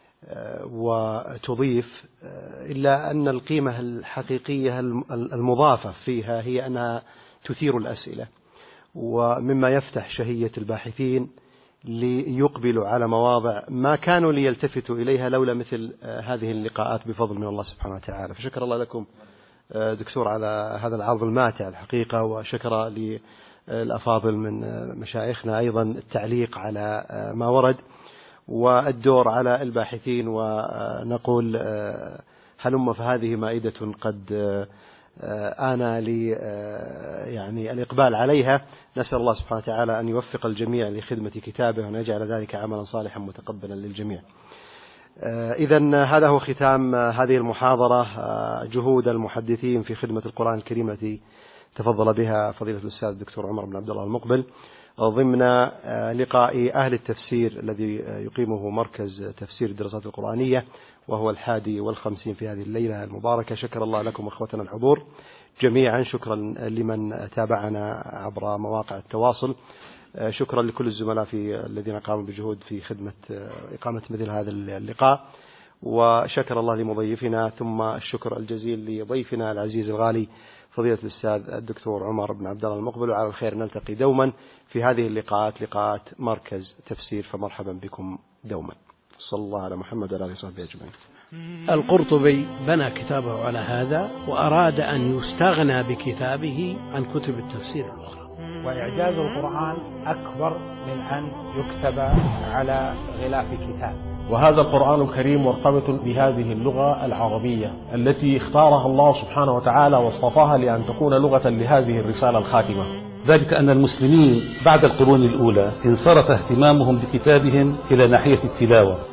وتضيف، إلا أن القيمة الحقيقية المضافة فيها هي أنها تثير الأسئلة، ومما يفتح شهية الباحثين ليقبلوا على مواضع ما كانوا ليلتفتوا إليها لولا مثل هذه اللقاءات بفضل من الله سبحانه وتعالى. فشكر الله لكم دكتور على هذا العرض الماتع الحقيقة، وشكر للأفاضل من مشايخنا أيضا التعليق على ما ورد والدور على الباحثين، ونقول هلم فهذه مائدة قد آن لي يعني الإقبال عليها. نسأل الله سبحانه وتعالى أن يوفق الجميع لخدمة كتابه وأن يجعل ذلك عملا صالحا متقبلا للجميع. إذن هذا هو ختام هذه المحاضرة، جهود المحدثين في خدمة القرآن الكريم التي تفضل بها فضيلة الأستاذ الدكتور عمر بن عبد الله المقبل ضمن لقاء أهل التفسير الذي يقيمه مركز تفسير الدراسات القرآنية، وهو 51 في هذه الليلة المباركة. شكر الله لكم أخوتنا الحضور جميعا، شكرا لمن تابعنا عبر مواقع التواصل، شكرا لكل الزملاء الذين قاموا بجهود في خدمة إقامة مثل هذا اللقاء، وشكر الله لمضيفنا، ثم الشكر الجزيل لضيفنا العزيز الغالي فضيلة الأستاذ الدكتور عمر بن عبد الله المقبل. وعلى الخير نلتقي دوما في هذه اللقاءات، لقاءات مركز تفسير، فمرحبا بكم دوما. صلى الله على محمد وعلى آله وصحبه أجمعين. القرطبي بنى كتابه على هذا، وأراد أن يستغنى بكتابه عن كتب التفسير الأخرى. وإعجاز القرآن أكبر من أن يكتب على غلاف كتاب. وهذا القرآن الكريم مرتبط بهذه اللغة العربية التي اختارها الله سبحانه وتعالى واصطفاها لأن تكون لغة لهذه الرسالة الخاتمة. ذلك أن المسلمين بعد القرون الأولى انصرف اهتمامهم بكتابهم إلى ناحية التلاوة،